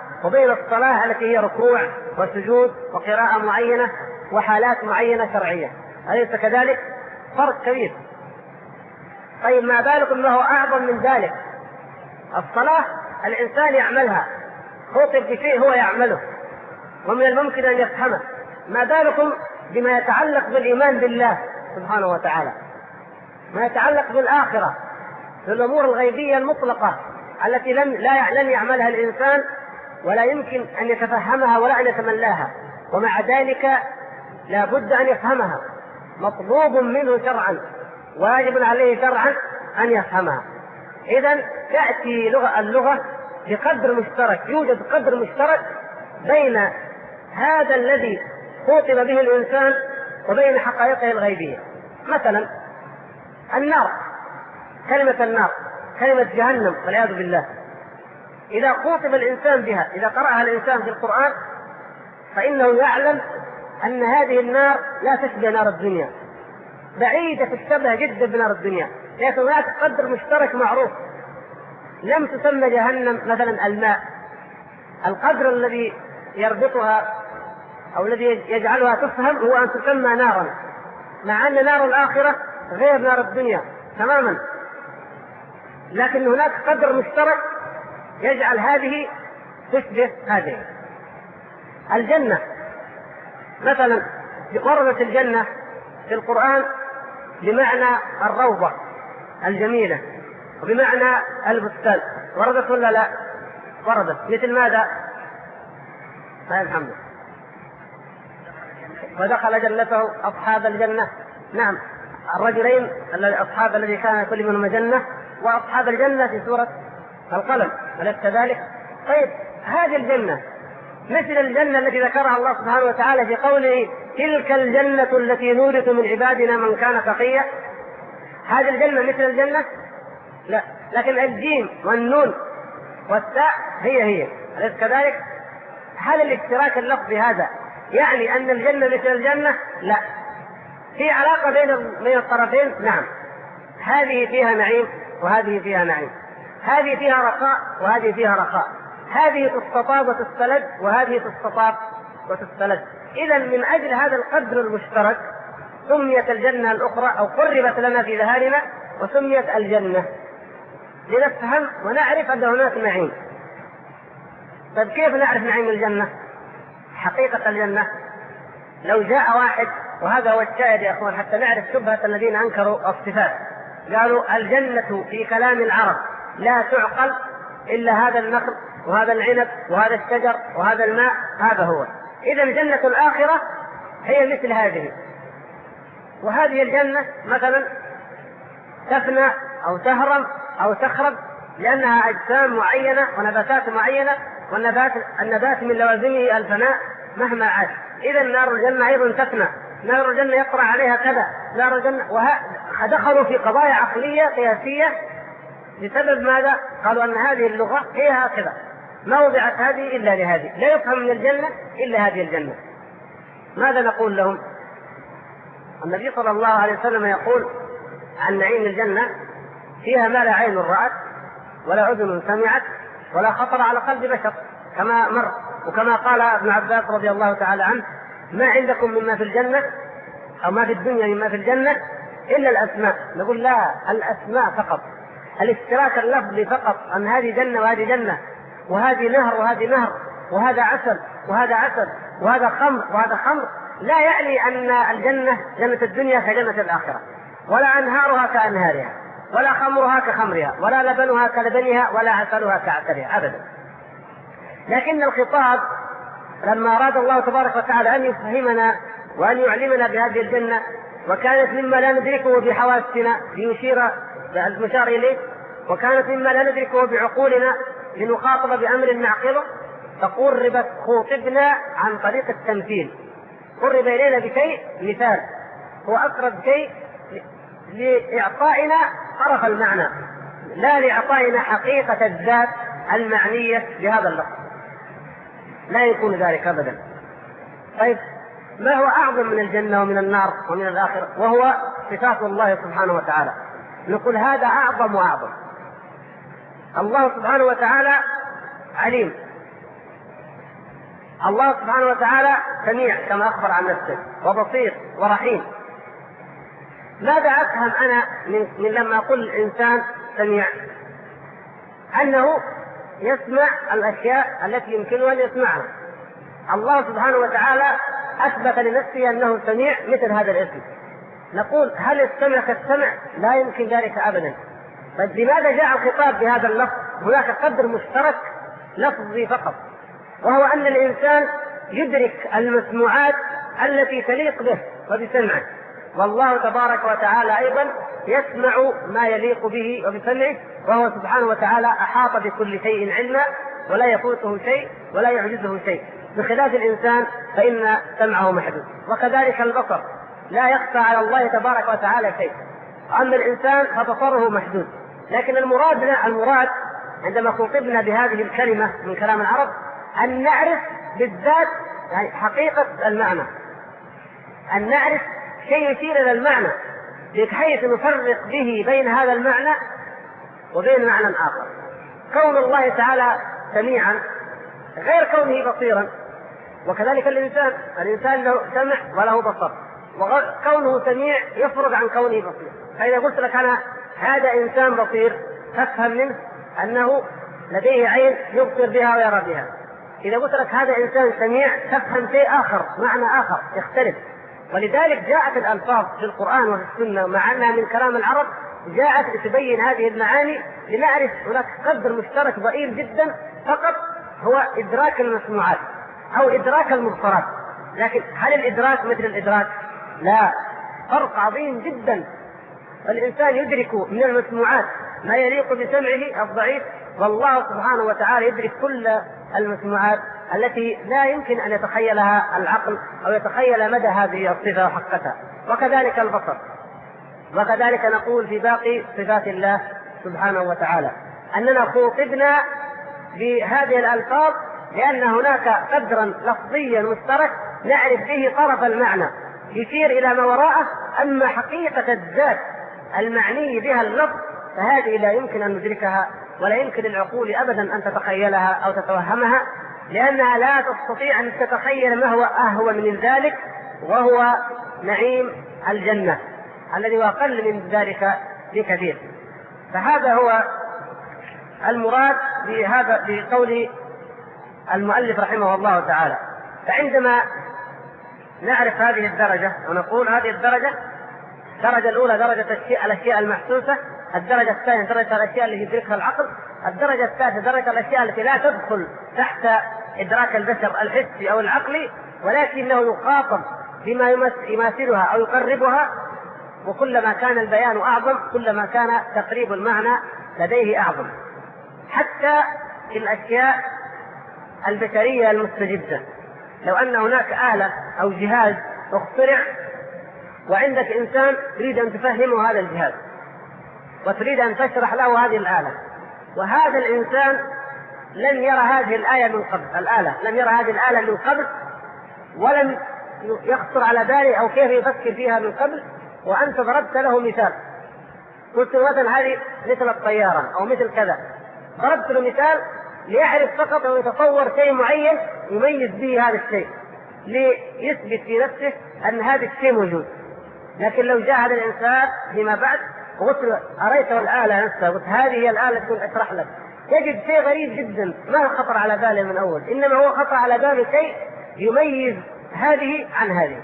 [SPEAKER 1] وبين الصلاة التي هي ركوع وسجود وقراءة معينة وحالات معينة شرعية، أليس كذلك؟ فرق كبير. طيب ما بالكم ما هو أعظم من ذلك؟ الصلاة الإنسان يعملها، خطب بشيء هو يعمله ومن الممكن أن يفهمه، ما بالكم بما يتعلق بالإيمان بالله سبحانه وتعالى، ما يتعلق بالآخرة، بالأمور الغيبية المطلقة التي لن يعملها الإنسان ولا يمكن أن يتفهمها ولا أن يتملاها، ومع ذلك لا بد أن يفهمها، مطلوب منه شرعا، واجب عليه شرعا أن يفهمها. إذن تأتي اللغة بقدر مشترك، يوجد قدر مشترك بين هذا الذي خاطب به الإنسان وبين حقائقه الغيبية. مثلا النار، كلمة النار، كلمة جهنم والعياذ بالله، إذا خاطب الإنسان بها، إذا قرأها الإنسان في القرآن فإنه يعلم أن هذه النار لا تشبه نار الدنيا، بعيدة الشبه جدا بنار الدنيا، لكن هناك قدر مشترك معروف. لم تسمى جهنم مثلا الماء، القدر الذي يربطها أو الذي يجعلها تفهم هو أن تسمى نارا، مع أن نار الآخرة غير نار الدنيا تماما، لكن هناك قدر مشترك يجعل هذه تشبه هذه. الجنة مثلا، وردت الجنة في القرآن بمعنى الروضة الجميلة وبمعنى البستان، وردت ولا لا؟ وردت. مثل ماذا؟ الحمد. ودخل جنته أصحاب الجنة، نعم، الرجلين أصحاب الذي كان كل منهم جنة، وأصحاب الجنة في سورة القلم، أليس كذلك؟ طيب هذه الجنة مثل الجنة التي ذكرها الله سبحانه وتعالى في قوله تلك الجنة التي نورث من عبادنا من كان تقيا. هذه الجنة مثل الجنة؟ لا، لكن الجيم والنون والتاء هي أليس كذلك؟ هل الاشتراك اللفظي هذا يعني أن الجنة مثل الجنة؟ لا، في علاقة بين الطرفين، نعم، هذه فيها نعيم وهذه فيها نعيم، هذه فيها رخاء وهذه فيها رخاء، هذه تستطاب وتستلذ وهذه تستطاب وتستلذ. إذا من أجل هذا القدر المشترك سميت الجنة الأخرى أو قربت لنا في ذهاننا وسميت الجنة، لنفهم ونعرف أن هناك نعيم. طيب كيف نعرف نعيم الجنة؟ حقيقة الجنة لو جاء واحد، وهذا هو الشاهد يا أخوان حتى نعرف شبهة الذين أنكروا الصفات، قالوا الجنة في كلام العرب لا تعقل إلا هذا النخل وهذا العنب وهذا الشجر وهذا الماء، هذا هو. إذا جنة الآخرة هي مثل هذه، وهذه الجنة مثلا تفنى أو تهرم أو تخرب لأنها أجسام معينة ونباتات معينة، والنبات من لوازمه الفناء مهما عاش. إذا نار الجنة أيضا تفنى، نار الجنة يطرأ عليها كذا، نار الجنة، ودخلوا في قضايا عقلية قياسية بسبب ماذا؟ قالوا أن هذه اللغة هي هكذا، ما وضعت هذه إلا لهذه، لا يفهم من الجنة إلا هذه الجنة. ماذا نقول لهم؟ النبي صلى الله عليه وسلم يقول عن نعيم الجنة فيها ما لا عين رأت ولا أذن سمعت ولا خطر على قلب بشر، كما مر، وكما قال ابن عباس رضي الله تعالى عنه ما عندكم مما في الجنة أو ما في الدنيا مما في الجنة إلا الأسماء. نقول لا، الأسماء فقط، الاشتراك اللفظي فقط، أن هذه جنة وهذه جنة، وهذه نهر وهذه نهر، وهذا عسل وهذا عسل، وهذا خمر وهذا خمر، لا يعني أن الجنة جنة الدنيا كجنة الآخرة، ولا أنهارها كأنهارها، ولا خمرها كخمرها، ولا لبنها كلبنها، ولا عسلها كعسلها أبدا. لكن الخطاب لما أراد الله تبارك وتعالى أن يفهمنا وأن يعلمنا بهذه الجنة، وكانت مما لا ندركه بحواسنا ليشير المشار إليه، وكانت مما لا ندركه بعقولنا لنخاطب بأمر نعقله، فقربت خوطبنا عن طريق التمثيل، قرب إلينا بشيء مثال هو أقرب شيء لإعطائنا طرف المعنى، لا لإعطائنا حقيقة الذات المعنية بهذا اللفظ، لا يكون ذلك أبدا. طيب ما هو أعظم من الجنة ومن النار ومن الآخرة؟ وهو صفات الله سبحانه وتعالى. نقول هذا أعظم وأعظم. الله سبحانه وتعالى عليم، الله سبحانه وتعالى سميع كما أخبر عن نفسه، وبصير ورحيم. ماذا أفهم أنا من لما أقول الإنسان سميع؟ أنه يسمع الأشياء التي يمكنه أن يسمعها. الله سبحانه وتعالى أثبت لنفسه أنه سميع مثل هذا الاسم. نقول هل السمع كالسمع؟ لا يمكن ذلك أبدا. بل لماذا جاء الخطاب بهذا اللفظ؟ هناك قدر مشترك لفظي فقط، وهو أن الإنسان يدرك المسموعات التي تليق به وبسمعه، والله تبارك وتعالى أيضا يسمع ما يليق به وبسمعه، وهو سبحانه وتعالى أحاط بكل شيء علما ولا يفوته شيء ولا يعجزه شيء، بخلاف الإنسان فإن سمعه محدود. وكذلك البصر لا يخفى على الله تبارك وتعالى شيء، أما الإنسان فبصره محدود. لكن المراد عندما خطبنا بهذه الكلمة من كلام العرب أن نعرف بالذات يعني حقيقة المعنى، أن نعرف شيء يشير إلى المعنى بحيث نفرق به بين هذا المعنى وبين معنى آخر. كون الله تعالى سميعا غير كونه بصيرا، وكذلك الإنسان له سمع وله بصر، وكونه سميع يفرق عن كونه بصير. فإذا قلت لك أنا هذا إنسان بصير تفهم منه أنه لديه عين يبصر بها ويرى بها. إذا قلت لك هذا إنسان سميع تفهم شيء آخر، معنى آخر يختلف. ولذلك جاءت الألفاظ في القرآن وفي السنة مع أنها من كلام العرب جاءت لتبين هذه المعاني، لنعرف هناك قدر مشترك ضئيل جدا فقط هو إدراك المسموعات أو إدراك المبصرات. لكن هل الإدراك مثل الإدراك؟ لا، فرق عظيم جدا. الإنسان يدرك من المسموعات ما يليق بسمعه الضعيف، والله سبحانه وتعالى يدرك كل المسموعات التي لا يمكن أن يتخيلها العقل أو يتخيل مدى هذه الصفة وحقتها. وكذلك البصر. وكذلك نقول في باقي صفات الله سبحانه وتعالى أننا خوطبنا بهذه الألفاظ لأن هناك قدرا لفظيا مشترك نعرف به طرف المعنى يشير إلى ما وراءه. أما حقيقة الذات المعني بها اللفظ فهذه لا يمكن أن ندركها، ولا يمكن للعقول أبدا أن تتخيلها أو تتوهمها، لأنها لا تستطيع أن تتخيل ما هو أهون من ذلك، وهو نعيم الجنة الذي هو أقل من ذلك بكثير. فهذا هو المراد بهذا بقول المؤلف رحمه الله تعالى. فعندما نعرف هذه الدرجة ونقول هذه الدرجة الأولى درجة الأشياء المحسوسة، الدرجة الثانية درجة الأشياء التي يدركها العقل، الدرجة الثالثة درجة الأشياء التي لا تدخل تحت إدراك البشر الحسي أو العقلي، ولكنه يخاطب بما يماثلها أو يقربها، وكلما كان البيان أعظم كلما كان تقريب المعنى لديه أعظم. حتى في الأشياء البشرية المستجدة، لو أن هناك آلة أو جهاز اخترع وعندك إنسان تريد أن تفهمه هذا الجهاز وتريد أن تشرح له هذه الآلة، وهذا الإنسان لم يرى هذه الآلة لم يرى هذه الآلة من قبل، ولم يخطر على باله أو كيف يفكر فيها من قبل، وأنت ضربت له مثال، قلت مثلا هذه مثل الطيارة أو مثل كذا، ضربت له مثال ليعرف فقط أو يتصور شيء معين يميز به هذا الشيء، ليثبت في نفسه أن هذا الشيء موجود. لكن لو جاء هذا الإنسان فيما بعد وقلت له أريته الآلة نفسها، قلت هذه هي الآلة تكون أشرح لك، يجد شيء غريب جدا ما خطر على باله من أول، إنما هو خطر على باله شيء يميز هذه عن هذه.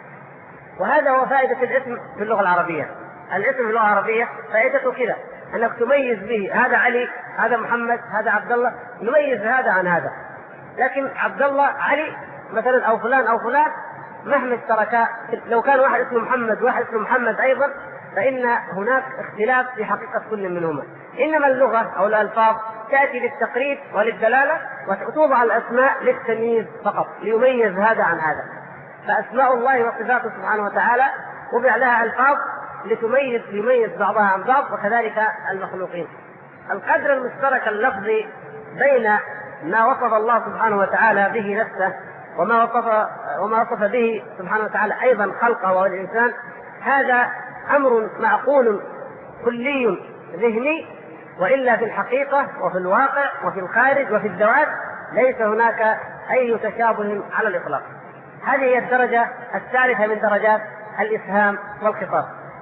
[SPEAKER 1] وهذا هو فائدة الاسم في اللغة العربية. الاسم في اللغة العربية فائدته كذا، أنك تميز به هذا علي، هذا محمد، هذا عبد الله، نميز هذا عن هذا. لكن عبد الله علي مثلا أو فلان أو فلان مهما اشتركا، لو كان واحد اسمه محمد وواحد اسمه محمد أيضا، فإن هناك اختلاف في حقيقة كل منهما. إنما اللغة أو الألفاظ تأتي للتقريب وللدلالة، وتوضع الأسماء للتمييز فقط ليميز هذا عن هذا. فأسماء الله وصفاته سبحانه وتعالى وضع لها ألفاظ ليميز بعضها عن بعض، وكذلك المخلوقين. القدر المشترك اللفظي بين ما وصف الله سبحانه وتعالى به نفسه وما وصف به سبحانه وتعالى أيضا خلقه والإنسان، هذا أمر معقول كلي ذهني، وإلا في الحقيقة وفي الواقع وفي الخارج وفي الذوات ليس هناك أي تشابه على الإطلاق. هذه هي الدرجة الثالثة من درجات الإفهام والخطاب.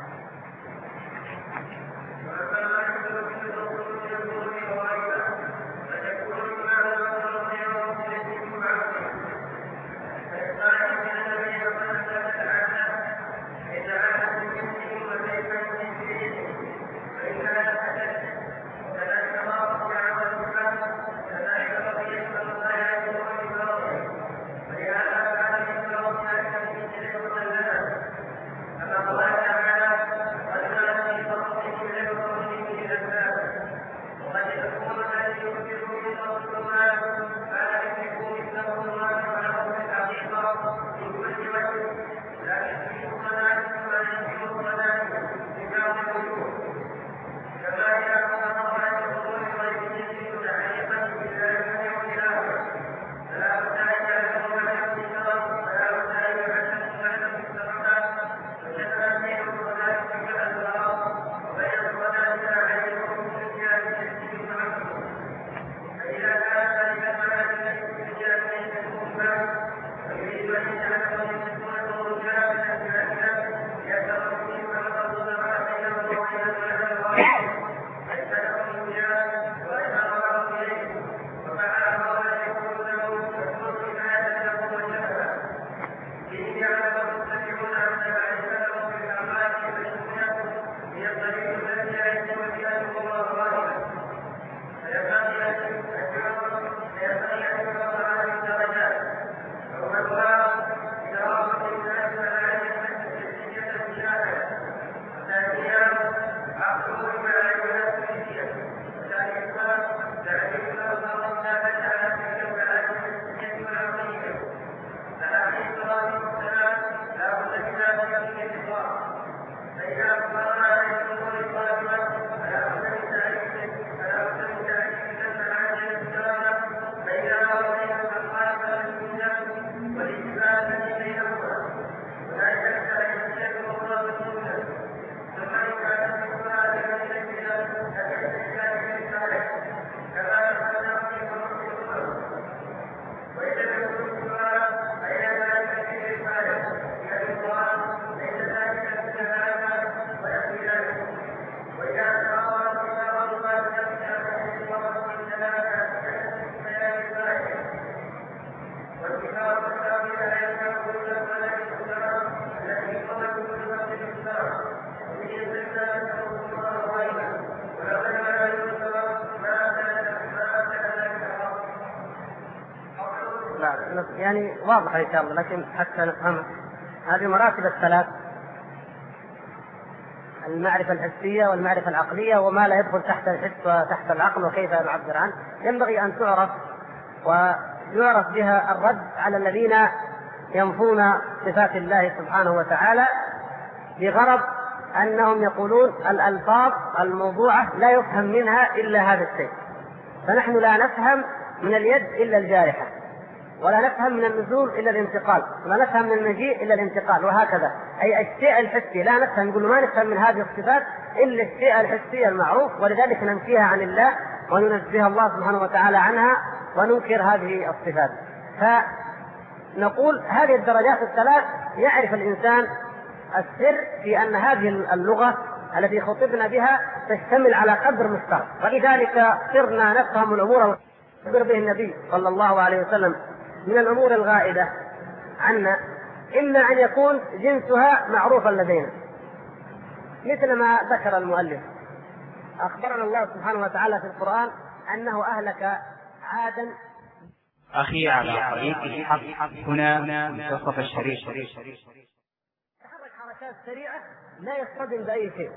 [SPEAKER 1] يعني واضحة إن شاء الله، لكن حتى نفهم هذه المراتب الثلاث: المعرفة الحسية والمعرفة العقلية وما لا يدخل تحت الحس وتحت العقل وكيف نعبر عنه، ينبغي أن تعرف ويعرف بها الرد على الذين ينفون صفات الله سبحانه وتعالى بغرض أنهم يقولون الألفاظ الموضوعة لا يفهم منها إلا هذا الشيء، فنحن لا نفهم من اليد إلا الجارحة، ولا نفهم من النزول إلا الانتقال، ولا نفهم من المجيء إلا الانتقال، وهكذا. أي الشيء الحسي لا نفهم، يقولوا ما نفهم من هذه الصفات إلا الشيء الحسي المعروف، ولذلك ننفيها عن الله وننزه الله سبحانه وتعالى عنها وننكر هذه الصفات. فنقول هذه الدرجات الثلاث يعرف الإنسان السر في أن هذه اللغة التي خطبنا بها تشتمل على قدر مشترك، ولذلك صرنا نفهم الأمور يخبر به النبي صلى الله عليه وسلم من الأمور الغائبة عنا، إما أن يكون جنسها معروفا لدينا، مثل ما ذكر المؤلف. أخبرنا الله سبحانه وتعالى في القرآن أنه أهلك عادا.
[SPEAKER 2] أخي على طريق الحق هنا منتصف الشريط.
[SPEAKER 1] تحرك حركات سريعة لا يصطدم بأي شيء.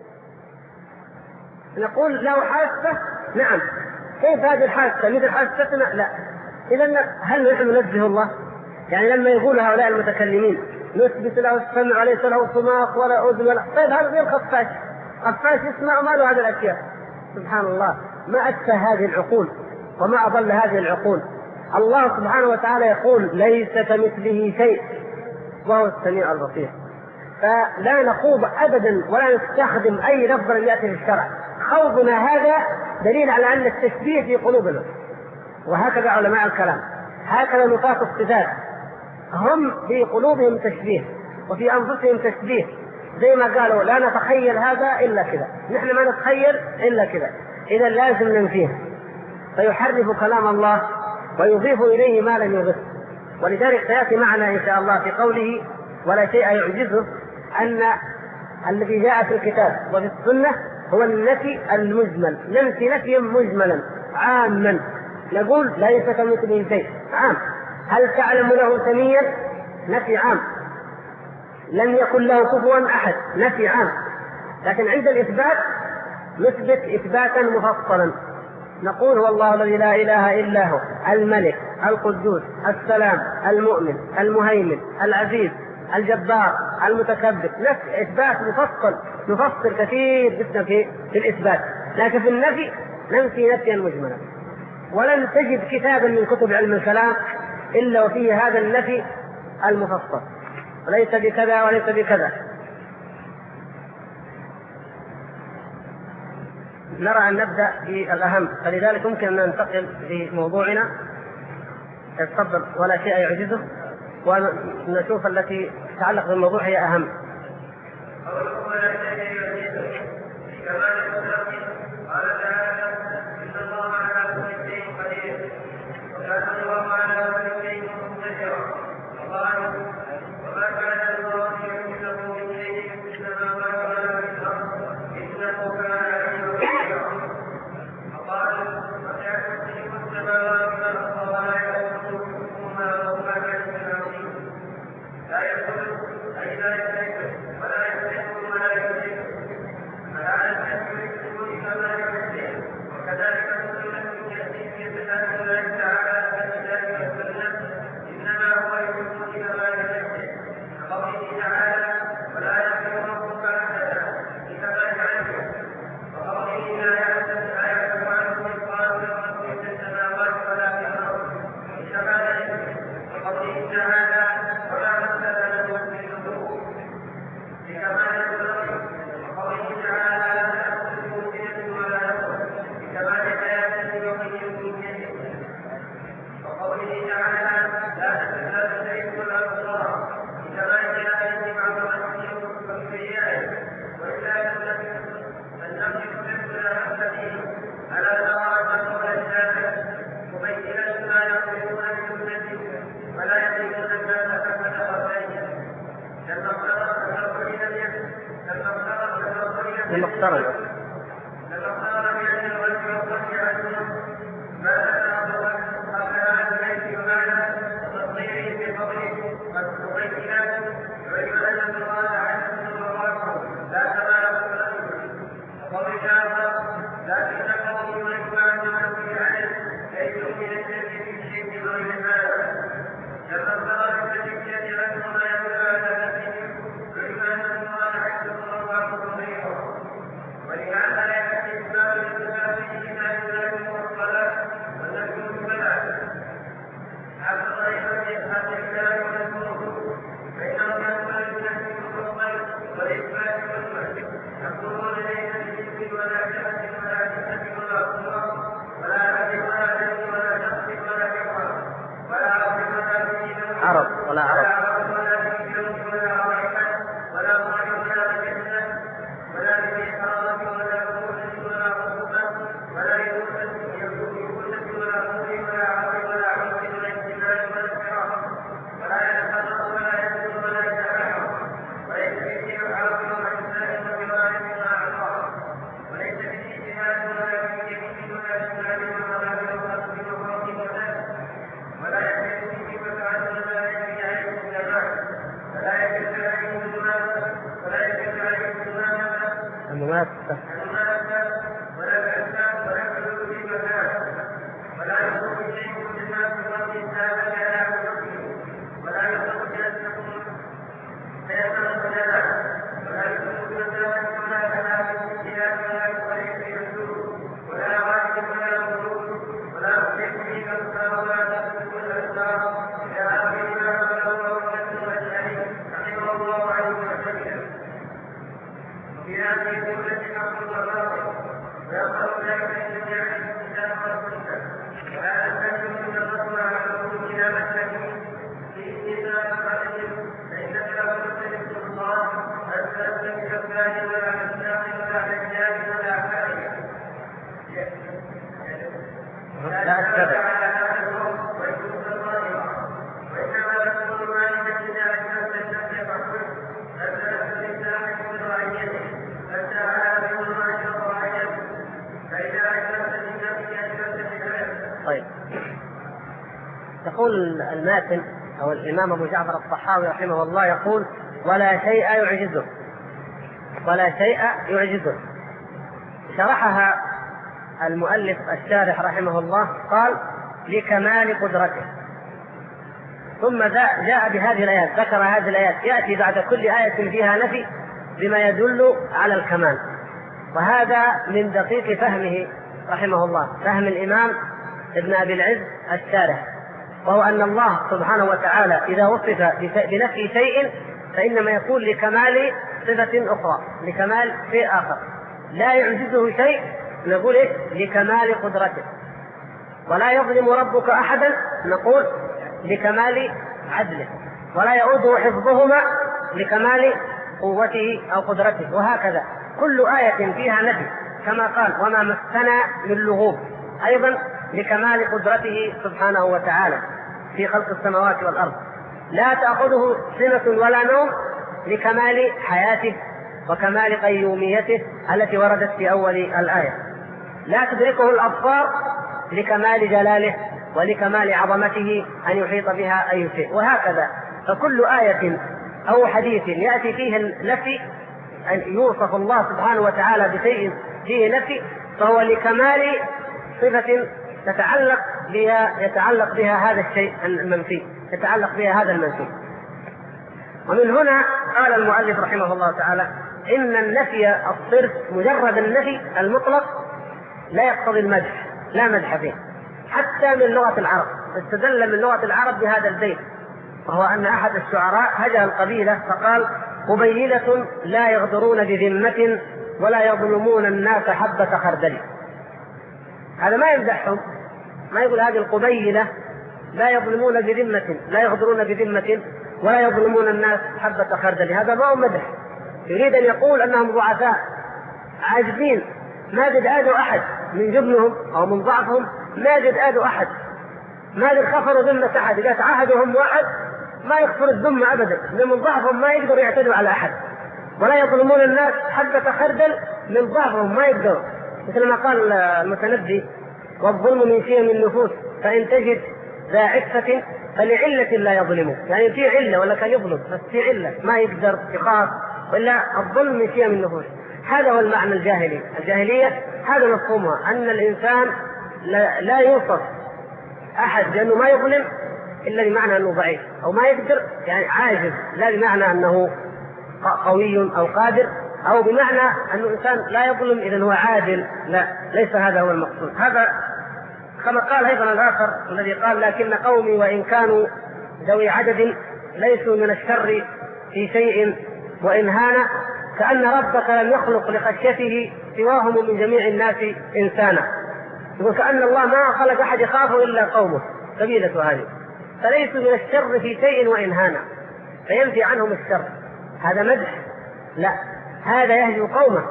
[SPEAKER 1] نقول له حاسة، نعم، كيف هذه الحاسة مثل حاستنا؟ لا. إذا هل نحن ننزه الله؟ يعني لما يقول هؤلاء المتكلمين نثبت له السمع وليس له صماخ ولا أذن ولا، طيب هذا غير خفاش، خفاش يسمع ما له هذه الأشياء. سبحان الله، ما أتفه هذه العقول وما أضل هذه العقول. الله سبحانه وتعالى يقول ليس كمثله شيء وهو السميع البصير. فلا نخوض أبدا ولا نستخدم أي لفظ لم يأتي في الشرع. خوضنا هذا دليل على أن التشبيه في قلوبنا، وهكذا علماء الكلام. هكذا نفاة الصفات هم في قلوبهم تشبيه وفي أنفسهم تشبيه، زي ما قالوا لا نتخيل هذا إلا كذا، نحن ما نتخيل إلا كذا، إذا لازم ننفيه، فيحرف كلام الله ويضيف إليه ما لم يضف. ولذلك سيأتي معنا إن شاء الله في قوله ولا شيء يعجزه أن الذي جاء في الكتاب وفي السنة هو النفي المجمل، ننفي نفيا مجملا عاما، نقول ليس كمثله شيء عام. هل تعلم له سميا؟ نفي عام. لم يكن له كفوا أحد، نفي عام. لكن عند الإثبات نثبت إثباتا مفصلا، نقول هو الله الذي لا إله إلا هو الملك القدوس السلام المؤمن المهيمن العزيز الجبار المتكبر، نفي إثبات مفصل نفصل كثير جدا في الإثبات. لكن في النفي ننفي نفيا مجملا، ولن تجد كتابا من كتب علم الكلام إلا وفيه هذا النفي المفصل، وليس بكذا وليس بكذا. نرى أن نبدأ بالأهم، فلذلك ممكن أن ننتقل لموضوعنا. تفضل ولا شيء يعجزه، ونشوف التي تتعلق بالموضوع هي أهم.
[SPEAKER 3] ولا
[SPEAKER 1] يقول الماتن أو الإمام أبو جعفر الطحاوي رحمه الله يقول: ولا شيء يعجزه، ولا شيء يعجزه. شرحها المؤلف الشارح رحمه الله قال: لكمال قدرته. ثم جاء بهذه الآيات، ذكر هذه الآيات، يأتي بعد كل آية فيها نفي بما يدل على الكمال. وهذا من دقيق فهمه رحمه الله، فهم الإمام ابن أبي العز الشارح، وهو أن الله سبحانه وتعالى إذا وصف بنفي شيء فإنما يكون لكمال صفة أخرى، لكمال شيء آخر. لا يعجزه شيء، نقول إيه؟ لكمال قدرته. ولا يظلم ربك أحدا، نقول لكمال عدله. ولا يؤوده حفظهما، لكمال قوته أو قدرته. وهكذا كل آية فيها نفي، كما قال: وما مسنا من لغوب، أيضا لكمال قدرته سبحانه وتعالى في خلق السماوات والأرض. لا تأخذه سنة ولا نوم، لكمال حياته وكمال قيوميته التي وردت في أول الآية. لا تدركه الأبصار، لكمال جلاله ولكمال عظمته أن يحيط بها أي شيء. وهكذا فكل آية أو حديث يأتي فيه النفي، أن يوصف الله سبحانه وتعالى بشيء فيه نفي، فهو لكمال صفة يتعلق بها هذا الشيء المنفي، يتعلق بها هذا المنفي. ومن هنا قال المؤلف رحمه الله تعالى: إن النفي الصرف، مجرد النفي المطلق، لا يقتضي المدح، لا مدح فيه، حتى من لغة العرب. استدل من لغة العرب بهذا البيت، وهو أن أحد الشعراء هجا القبيلة فقال: قبيلة لا يغدرون بذمة ولا يظلمون الناس حبة خردل. هذا ما يمدحهم، ما يقول هذه القبيلة لا يظلمون بذمة، لا يغدرون بذمة ولا يظلمون الناس حبة خردل. هذا ما هو مدح، يريد أن يقول أنهم ضعفاء عاجزين، ما قد آذوا أحد من جبنهم أو من ضعفهم، ما قد آذوا أحد، ما قد خفروا ذمة أحد. إذا تعاهدهم واحد ما يخفر الذمة أبدا، من ضعفهم ما يقدروا يعتدوا على أحد. ولا يظلمون الناس حبة خردل، من ضعفهم ما يقدروا. مثل ما قال المتنبي: والظلم من شيم النفوس، فإن تجد ذا عفة فلعلة لا يظلمه. يعني في علة، ولا كان يظلم بس في علة ما يقدر يخاف، ولا الظلم من شيم النفوس. هذا هو المعنى الجاهلي. الجاهلية هذا مفهومها، أن الإنسان لا يوصف أحد لأنه ما يظلم إلا بمعنى أنه ضعيف أو ما يقدر، يعني عاجز، لا بمعنى أنه قوي أو قادر، أو بمعنى أنه إنسان لا يظلم إذن هو عادل. لا، ليس هذا هو المقصود. هذا كما قال أيضا الآخر الذي قال: لكن قومي وإن كانوا ذوي عدد ليسوا من الشر في شيء وإن هان، كأن ربك لم يخلق لخشيته سواهم من جميع الناس إنسانا. وكأن الله ما خلق أحد يخافه إلا قومه، قبيلة هذه، فليسوا من الشر في شيء وإن هان، فينفي عنهم الشر. هذا مدح؟ لا، هذا يهجو قومه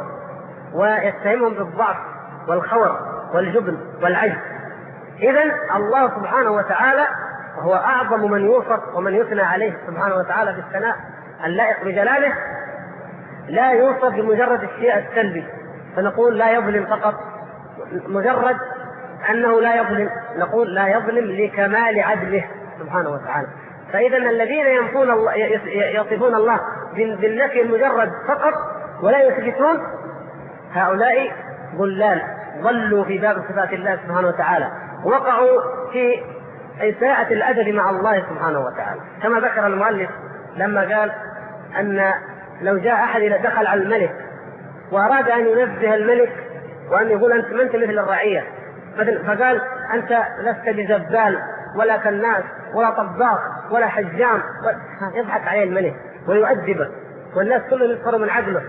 [SPEAKER 1] ويتهمهم بالضعف والخور والجبن والعجز. إذن الله سبحانه وتعالى هو أعظم من يوصف ومن يثنى عليه سبحانه وتعالى بالثناء اللائق بجلاله. لا يوصف بمجرد الشيء السلبي فنقول لا يظلم فقط، مجرد أنه لا يظلم نقول لا يظلم لكمال عدله سبحانه وتعالى. فإذا الذين يصفون الله بالنفي المجرد فقط ولا يثبتون، هؤلاء ضلال، ضلوا في باب صفات الله سبحانه وتعالى، وقعوا في إساءة الأدب مع الله سبحانه وتعالى. كما ذكر المؤلف لما قال أن لو جاء أحد دخل على الملك وأراد أن ينزه الملك وأن يقول أنت ما أنت مثل الرعية، فقال أنت لست بزبال ولا كناس ولا طباخ ولا حجام، يضحك عليه الملك ويؤدبه، والناس كلهم يسخروا من عقله.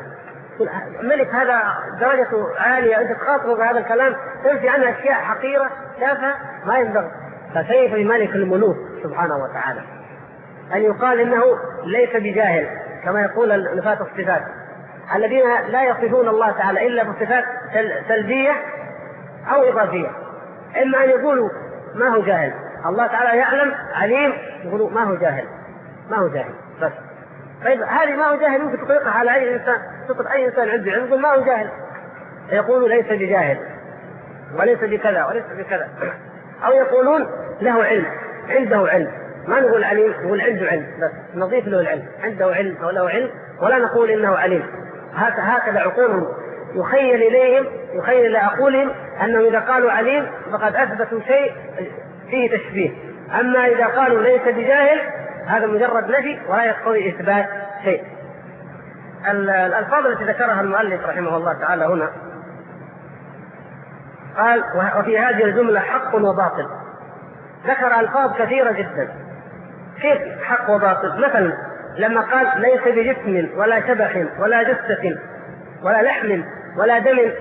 [SPEAKER 1] الملك هذا درجته عالية، أنت تخاطبه بهذا الكلام، تنفي عنه أشياء حقيرة تافهة ما ينبغي. فكيف بملك الملوك سبحانه وتعالى أن يقال إنه ليس بجاهل، كما يقول نفاة الصفات الذين لا يصفون الله تعالى إلا بصفات سلبية أو إضافية. إما أن يقولوا ما هو جاهل، الله تعالى يعلم عليم، يقولوا ما هو جاهل، ما هو جاهل بس. طيب هذه ما هو جاهل ممكن تطلقها على أي إنسان، تطلق أي إنسان عنده علم يقول ما هو جاهل، يقولوا ليس بجاهل وليس بكذا وليس بكذا. أو يقولون له علم، عنده علم، ما نقول عليم، نقول عنده علم بس نضيف له العلم، عنده علم أو له علم، ولا نقول إنه عليم. هكذا عقولهم يخيل إليهم، يخيل إلى عقولهم أنهم إذا قالوا عليم فقد أثبتوا شيء فيه تشبيه، أما إذا قالوا ليس بجاهل هذا مجرد نفي ولا يقتضي إثبات شيء. الألفاظ التي ذكرها المؤلف رحمه الله تعالى هنا قال وفي هذه الجملة حق وباطل، ذكر ألفاظ كثيرة جدا. كيف حق وباطل؟ مثلا لما قال ليس بجسم ولا شبح ولا جثة ولا لحم ولا دم،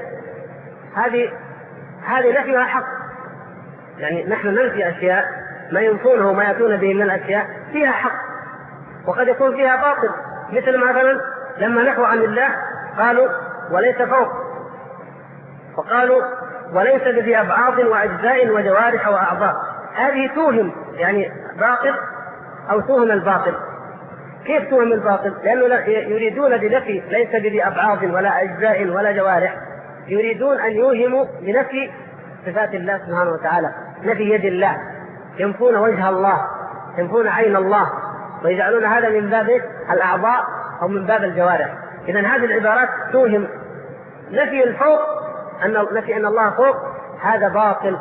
[SPEAKER 1] هذه نفيها حق، يعني نحن ننفي أشياء ما ينفونه وما يأتون به من الأشياء فيها حق وقد يكون فيها باطل. مثل مثلا لما نحو عن الله قالوا وليس فوق، وقالوا وليس بذي أبعاض وأجزاء وجوارح وأعضاء، هذه توهم يعني باطل أو توهم الباطل. كيف توهم الباطل؟ لأنه يريدون بنفي ليس بذي أبعاض ولا أجزاء ولا جوارح، يريدون أن يوهموا بنفي صفات الله سبحانه وتعالى، نفي يد الله، ينفون وجه الله، ينفون عين الله، ويجعلون هذا من باب الأعضاء أو من باب الجوارح. إذن هذه العبارات توهم. نفي الفوق، نفي أن الله فوق، هذا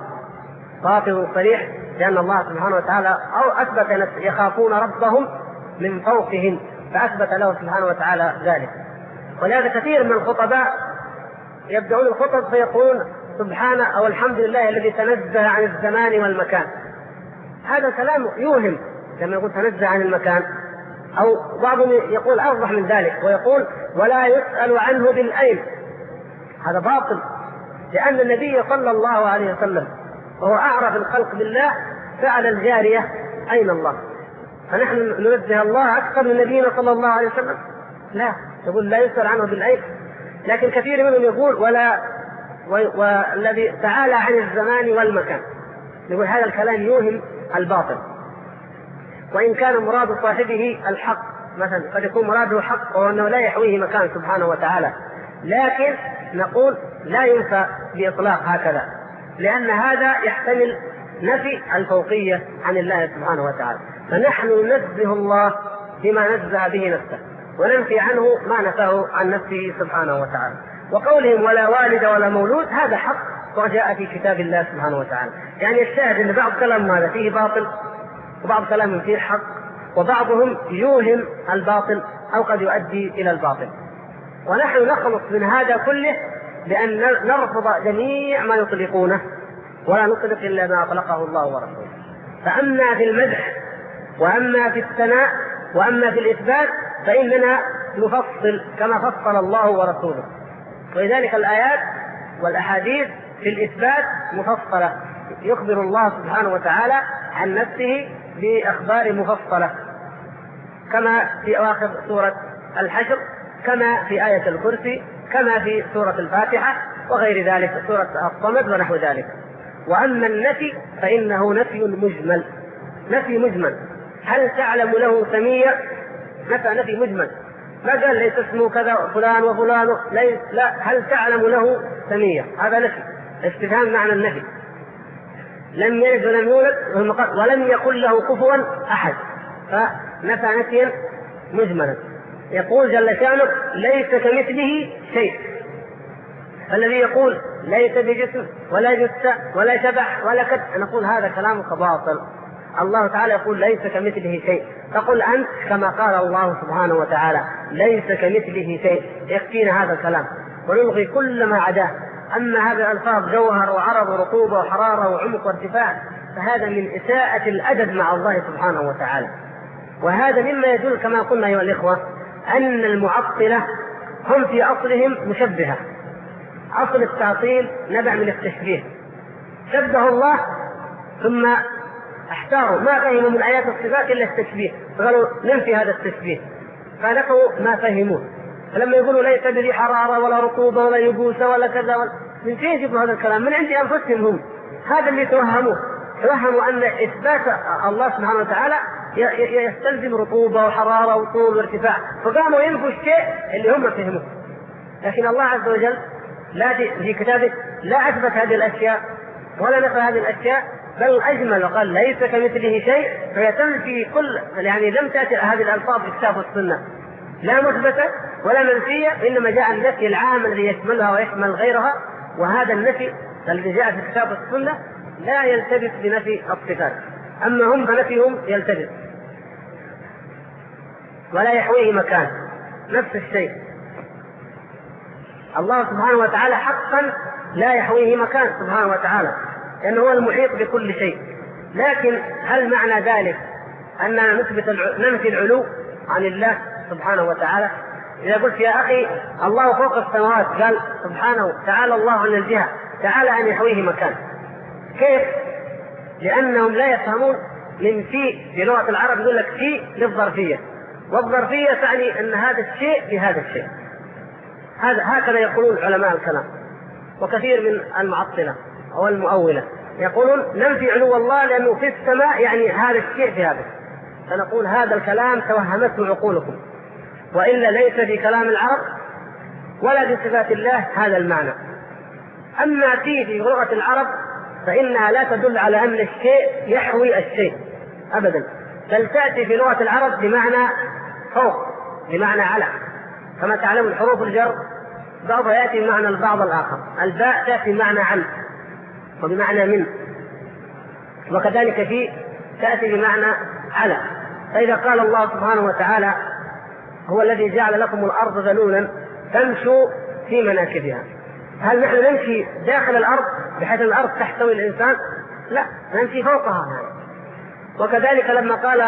[SPEAKER 1] باطل صريح، لأن الله سبحانه وتعالى أو أثبت نفسه يخافون ربهم من فوقهم، فأثبت له سبحانه وتعالى ذلك. ولهذا كثير من الخطباء يبدأون الخطب فيقولون سبحان أو الحمد لله الذي تنزه عن الزمان والمكان. هذا كلام يوهم لما يقول تنزه عن المكان، أو بعضهم يقول أوضح من ذلك ويقول ولا يسأل عنه بالأين، هذا باطل، لأن النبي صلى الله عليه وسلم وهو أعرف الخلق بالله سأل الجارية أين الله، فنحن ننزه الله أكثر من نبينا صلى الله عليه وسلم؟ لا، يقول لا يسأل عنه بالأين. لكن كثير منهم يقول والذي تعالى عن الزمان والمكان، يقول هذا الكلام يوهم الباطل، وإن كان مراد صاحبه الحق، مثلا قد يكون مراده حق وأنه لا يحويه مكان سبحانه وتعالى، لكن نقول لا ينفى بإطلاق هكذا، لأن هذا يحتمل نفي الفوقية عن الله سبحانه وتعالى. فنحن ننزه الله بما نزه به نفسه، وننفي عنه ما نفاه عن نفسه سبحانه وتعالى. وقولهم ولا والد ولا مولود هذا حق وجاء في كتاب الله سبحانه وتعالى. يعني الشاهد أن بعض كلام هذا فيه باطل وبعض كلام فيه حق، وبعضهم يوهم الباطل أو قد يؤدي إلى الباطل. ونحن نخلص من هذا كله بأن نرفض جميع ما يطلقونه ولا نطلق إلا ما أطلقه الله ورسوله. فأما في المدح وأما في الثناء وأما في الإثبات فإننا نفصل كما فصل الله ورسوله، ولذلك الآيات والأحاديث في الإثبات مفصلة، يخبر الله سبحانه وتعالى عن نفسه بأخبار مفصلة كما في أواخر سورة الحشر، كما في آية الكرسي، كما في سورة الفاتحة وغير ذلك، سورة الصمد ونحو ذلك. وأما النفي فإنه نفي مجمل. هل تعلم له سمية؟ نفي مجمل، ما قال ليس اسمه كذا فلان وفلان، لا، هل تعلم له سمية، هذا نفي، استفهام معنى النفي. لم يلد ولم يولد ولم يكن له كفوا أحد، فنفى نفيا مجملا. يقول جل شأنه ليس كمثله شيء، فالذي يقول ليس بجسم ولا جثة ولا شبح ولا كد، نقول هذا كلامك باطل. الله تعالى يقول ليس كمثله شيء، تقول أنت كما قال الله سبحانه وتعالى ليس كمثله شيء، يكفينا هذا الكلام ونلغي كل ما عداه. أما هذه الألفاظ جوهر وعرض ورطوبة وحرارة وعمق وارتفاع فهذا من إساءة الأدب مع الله سبحانه وتعالى. وهذا مما يدل كما قلنا أيها الإخوة أن المعطلة هم في أصلهم مشبهة. أصل التعطيل نبع من التشبيه، شبه الله ثم احتاروا ما فهموا من آيات الصفات إلا التشبيه، فقالوا ننفي هذا التشبيه فنفوا ما فهموه. فلما يقولوا ليس بذي حرارة ولا رطوبة ولا يبوسة ولا كذا من فين يجيبوا هذا الكلام؟ من عند أنفسهم هم، هذا اللي توهموا أن إثبات الله سبحانه وتعالى يستلزم رطوبة وحرارة وطول وارتفاع، فقاموا ينفوا الشيء اللي هم فهموه. لكن الله عز وجل لا في كتابه لا أثبت هذه الأشياء ولا نفى هذه الأشياء، بل أجمل وقال ليس كمثله شيء، فهي تنفي كل، يعني لم تأتي هذه الألفاظ في الكتاب والسنة لا مثبتة ولا منفية، إنما جاء النفي العام الذي يشملها ويشمل غيرها. وهذا النفي الذي جاء في الكتاب والسنة لا يلتبس بنفي الصفات، أما هم فنفيهم يلتبس ولا يحويه مكان. نفس الشيء الله سبحانه وتعالى حقا لا يحويه مكان سبحانه وتعالى، لأنه هو المحيط بكل شيء. لكن هل معنى ذلك أننا ننفي العلو عن الله سبحانه وتعالى؟ إذا قلت يا أخي الله فوق السماوات، قال سبحانه تعالى الله عن الجهة، تعالى أن يحويه مكان. كيف؟ لأنهم لا يفهمون من في لغة العرب يقول لك في للظرفية، والظرفية تعني أن هذا الشيء بهذا الشيء. هكذا يقولون علماء الكلام، وكثير من المعطلة أو المؤولة يقولون ننفي علو الله لأنه في السماء، يعني هذا الشيء في هذا. فنقول هذا الكلام توهمته عقولكم، وإلا ليس في كلام العرب ولا في صفات الله هذا المعنى. أما في لغة العرب فإنها لا تدل على أن الشيء يحوي الشيء أبدا، بل تأتي في لغة العرب بمعنى فوق، بمعنى على. كما تعلمون حروف الجر بعضها يأتي بمعنى البعض الآخر، الباء تأتي بمعنى عن وبمعنى من، وكذلك في تأتي بمعنى على. فإذا قال الله سبحانه وتعالى هو الذي جعل لكم الأرض ذلولا تمشوا في مناكبها، هل نحن نمشي داخل الأرض بحيث الأرض تحتوي الإنسان؟ لا، نمشي فوقها. وكذلك لما قال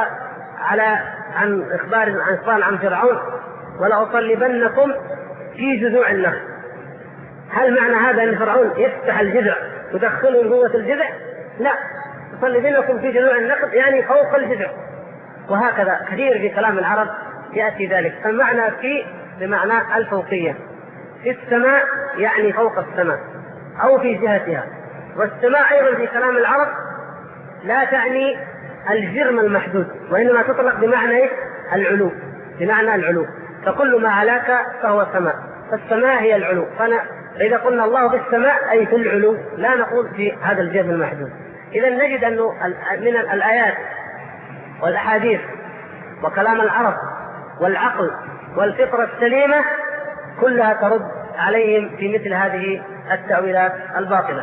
[SPEAKER 1] عن إخبار عن فرعون ولأصلبنكم في جذوع النخل، هل معنى هذا أن فرعون يفتح الجذع يدخله من قوة الجذع؟ لا، أصلبنكم في جذوع النخل يعني فوق الجذع. وهكذا كثير في كلام العرب يأتي ذلك. فالمعنى في بمعنى الفوقية، في السماء يعني فوق السماء أو في جهتها. والسماء أيضا في كلام العرب لا تعني الجرم المحدود، وإنما تطلق بمعنى العلو، بمعنى العلو. فكل ما علاك فهو سماء، فالسماء هي العلو. فإذا قلنا الله في السماء أي في العلو، لا نقول في هذا الجرم المحدود. إذا نجد أنه من الآيات والأحاديث وكلام العرب والعقل والفطرة السليمة كلها ترد عليهم في مثل هذه التأويلات الباطلة.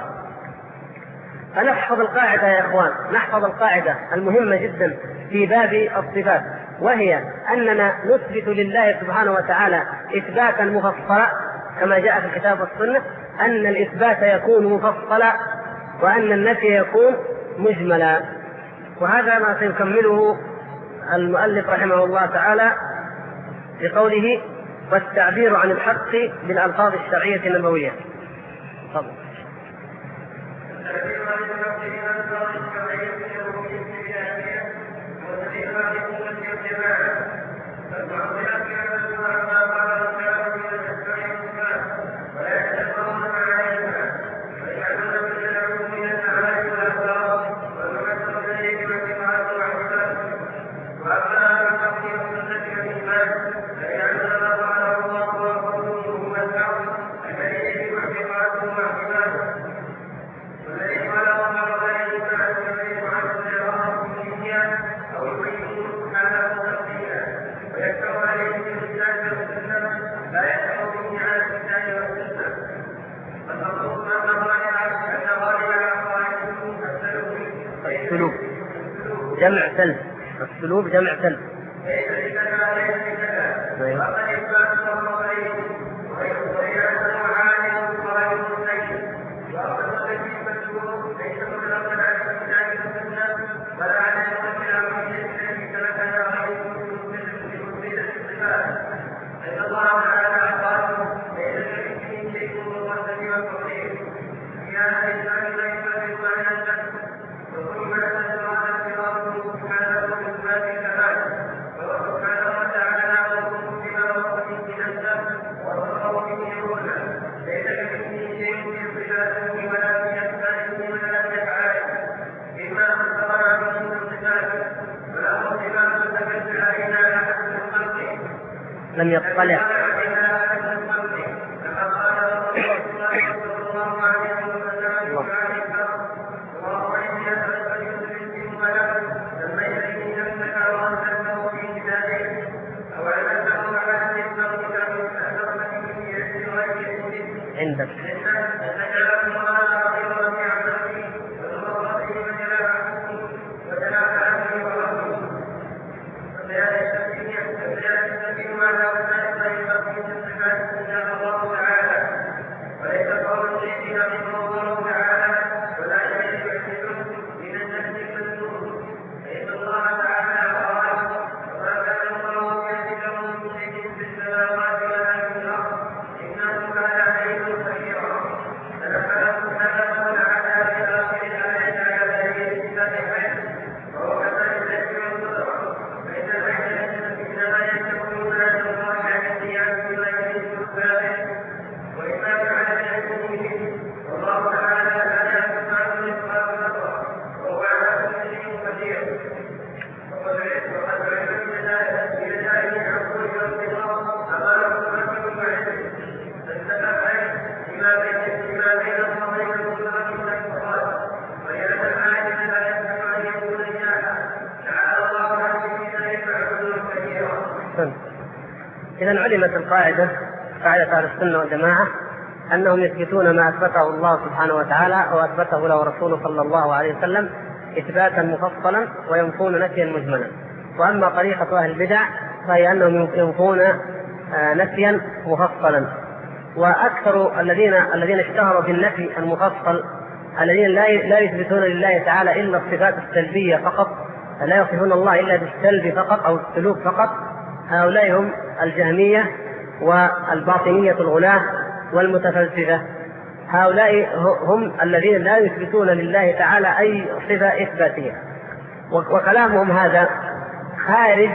[SPEAKER 1] فنحفظ القاعدة يا إخوان، نحفظ القاعدة المهمة جدا في باب الصفات، وهي أننا نثبت لله سبحانه وتعالى إثباتا مفصلا كما جاء في الكتاب والسنة، أن الإثبات يكون مفصلا وأن النفي يكون مجملا. وهذا ما سيكمله المؤلف رحمه الله تعالى بقوله والتعبير عن الحق بالألفاظ الشرعية النبوية. طبعا. السلوب جمع سلب، السلوب جمع سلب. لم يطلع عندك. إذا علمت القاعدة أهل السنة والجماعة أنهم يثبتون ما أثبته الله سبحانه وتعالى وأثبته له رسوله صلى الله عليه وسلم إثباتا مفصلا وينفون نفيا مجملا. وأما طريقة أهل البدع فهي أنهم ينفون نفيا مفصلا. وأكثر الذين اشتهروا بالنفي المفصل الذين لا يثبتون لله تعالى إلا الصفات السلبية فقط، لا يصفون الله إلا بالسلب فقط أو السلوك فقط، هؤلاء هم الجهمية والباطنية الغلاة والمتفلسفة. هؤلاء هم الذين لا يثبتون لله تعالى أي صفة إثباتية، وكلامهم هذا خارج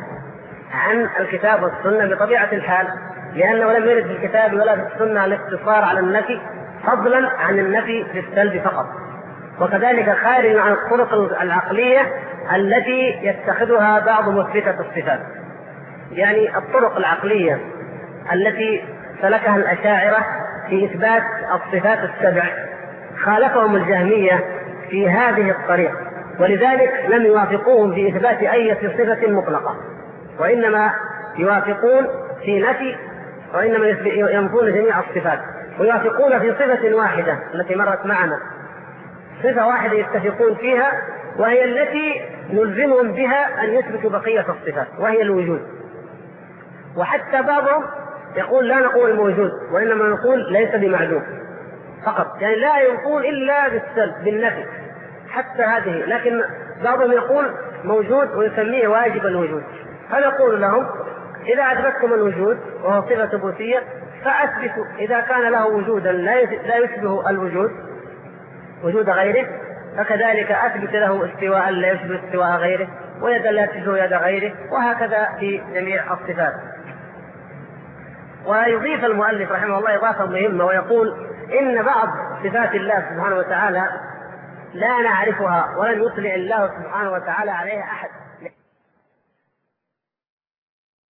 [SPEAKER 1] عن الكتاب والسنة بطبيعة الحال، لأنه لم يرد في الكتاب ولا في السنة الاقتصار على النفي فضلا عن النفي في السلب فقط. وكذلك خارج عن الطرق العقلية التي يتخذها بعض مثبتة الصفات. يعني الطرق العقلية التي سلكها الأشاعرة في إثبات الصفات السبع خالفهم الجهمية في هذه الطريقة، ولذلك لم يوافقوهم في إثبات أي صفة مطلقة، وإنما يوافقون في نفي، وإنما ينفون جميع الصفات، ويوافقون في صفة واحدة التي مرت معنا، صفة واحدة يتفقون فيها، وهي التي نلزمهم بها أن يثبتوا بقية الصفات، وهي الوجود. وحتى بعضهم يقول لا نقول موجود وإنما نقول ليس بمعدوم فقط، يعني لا ينقول إلا بالسلب بالنفي حتى هذه. لكن بعضهم يقول موجود ويسميه واجب الوجود. فنقول لهم إذا أثبتتم الوجود وهو صفة ثبوتية فأثبتوا إذا كان له وجودا لا يشبه الوجود وجود غيره، فكذلك أثبت له استواء لا يشبه استواء غيره، ويدا لا تشبه يد غيره، وهكذا في جميع الصفات. ويضيف المؤلف رحمه الله إضافة مهمة ويقول إن بعض صفات الله سبحانه وتعالى لا نعرفها ولم يطلع الله سبحانه وتعالى عليها أحد،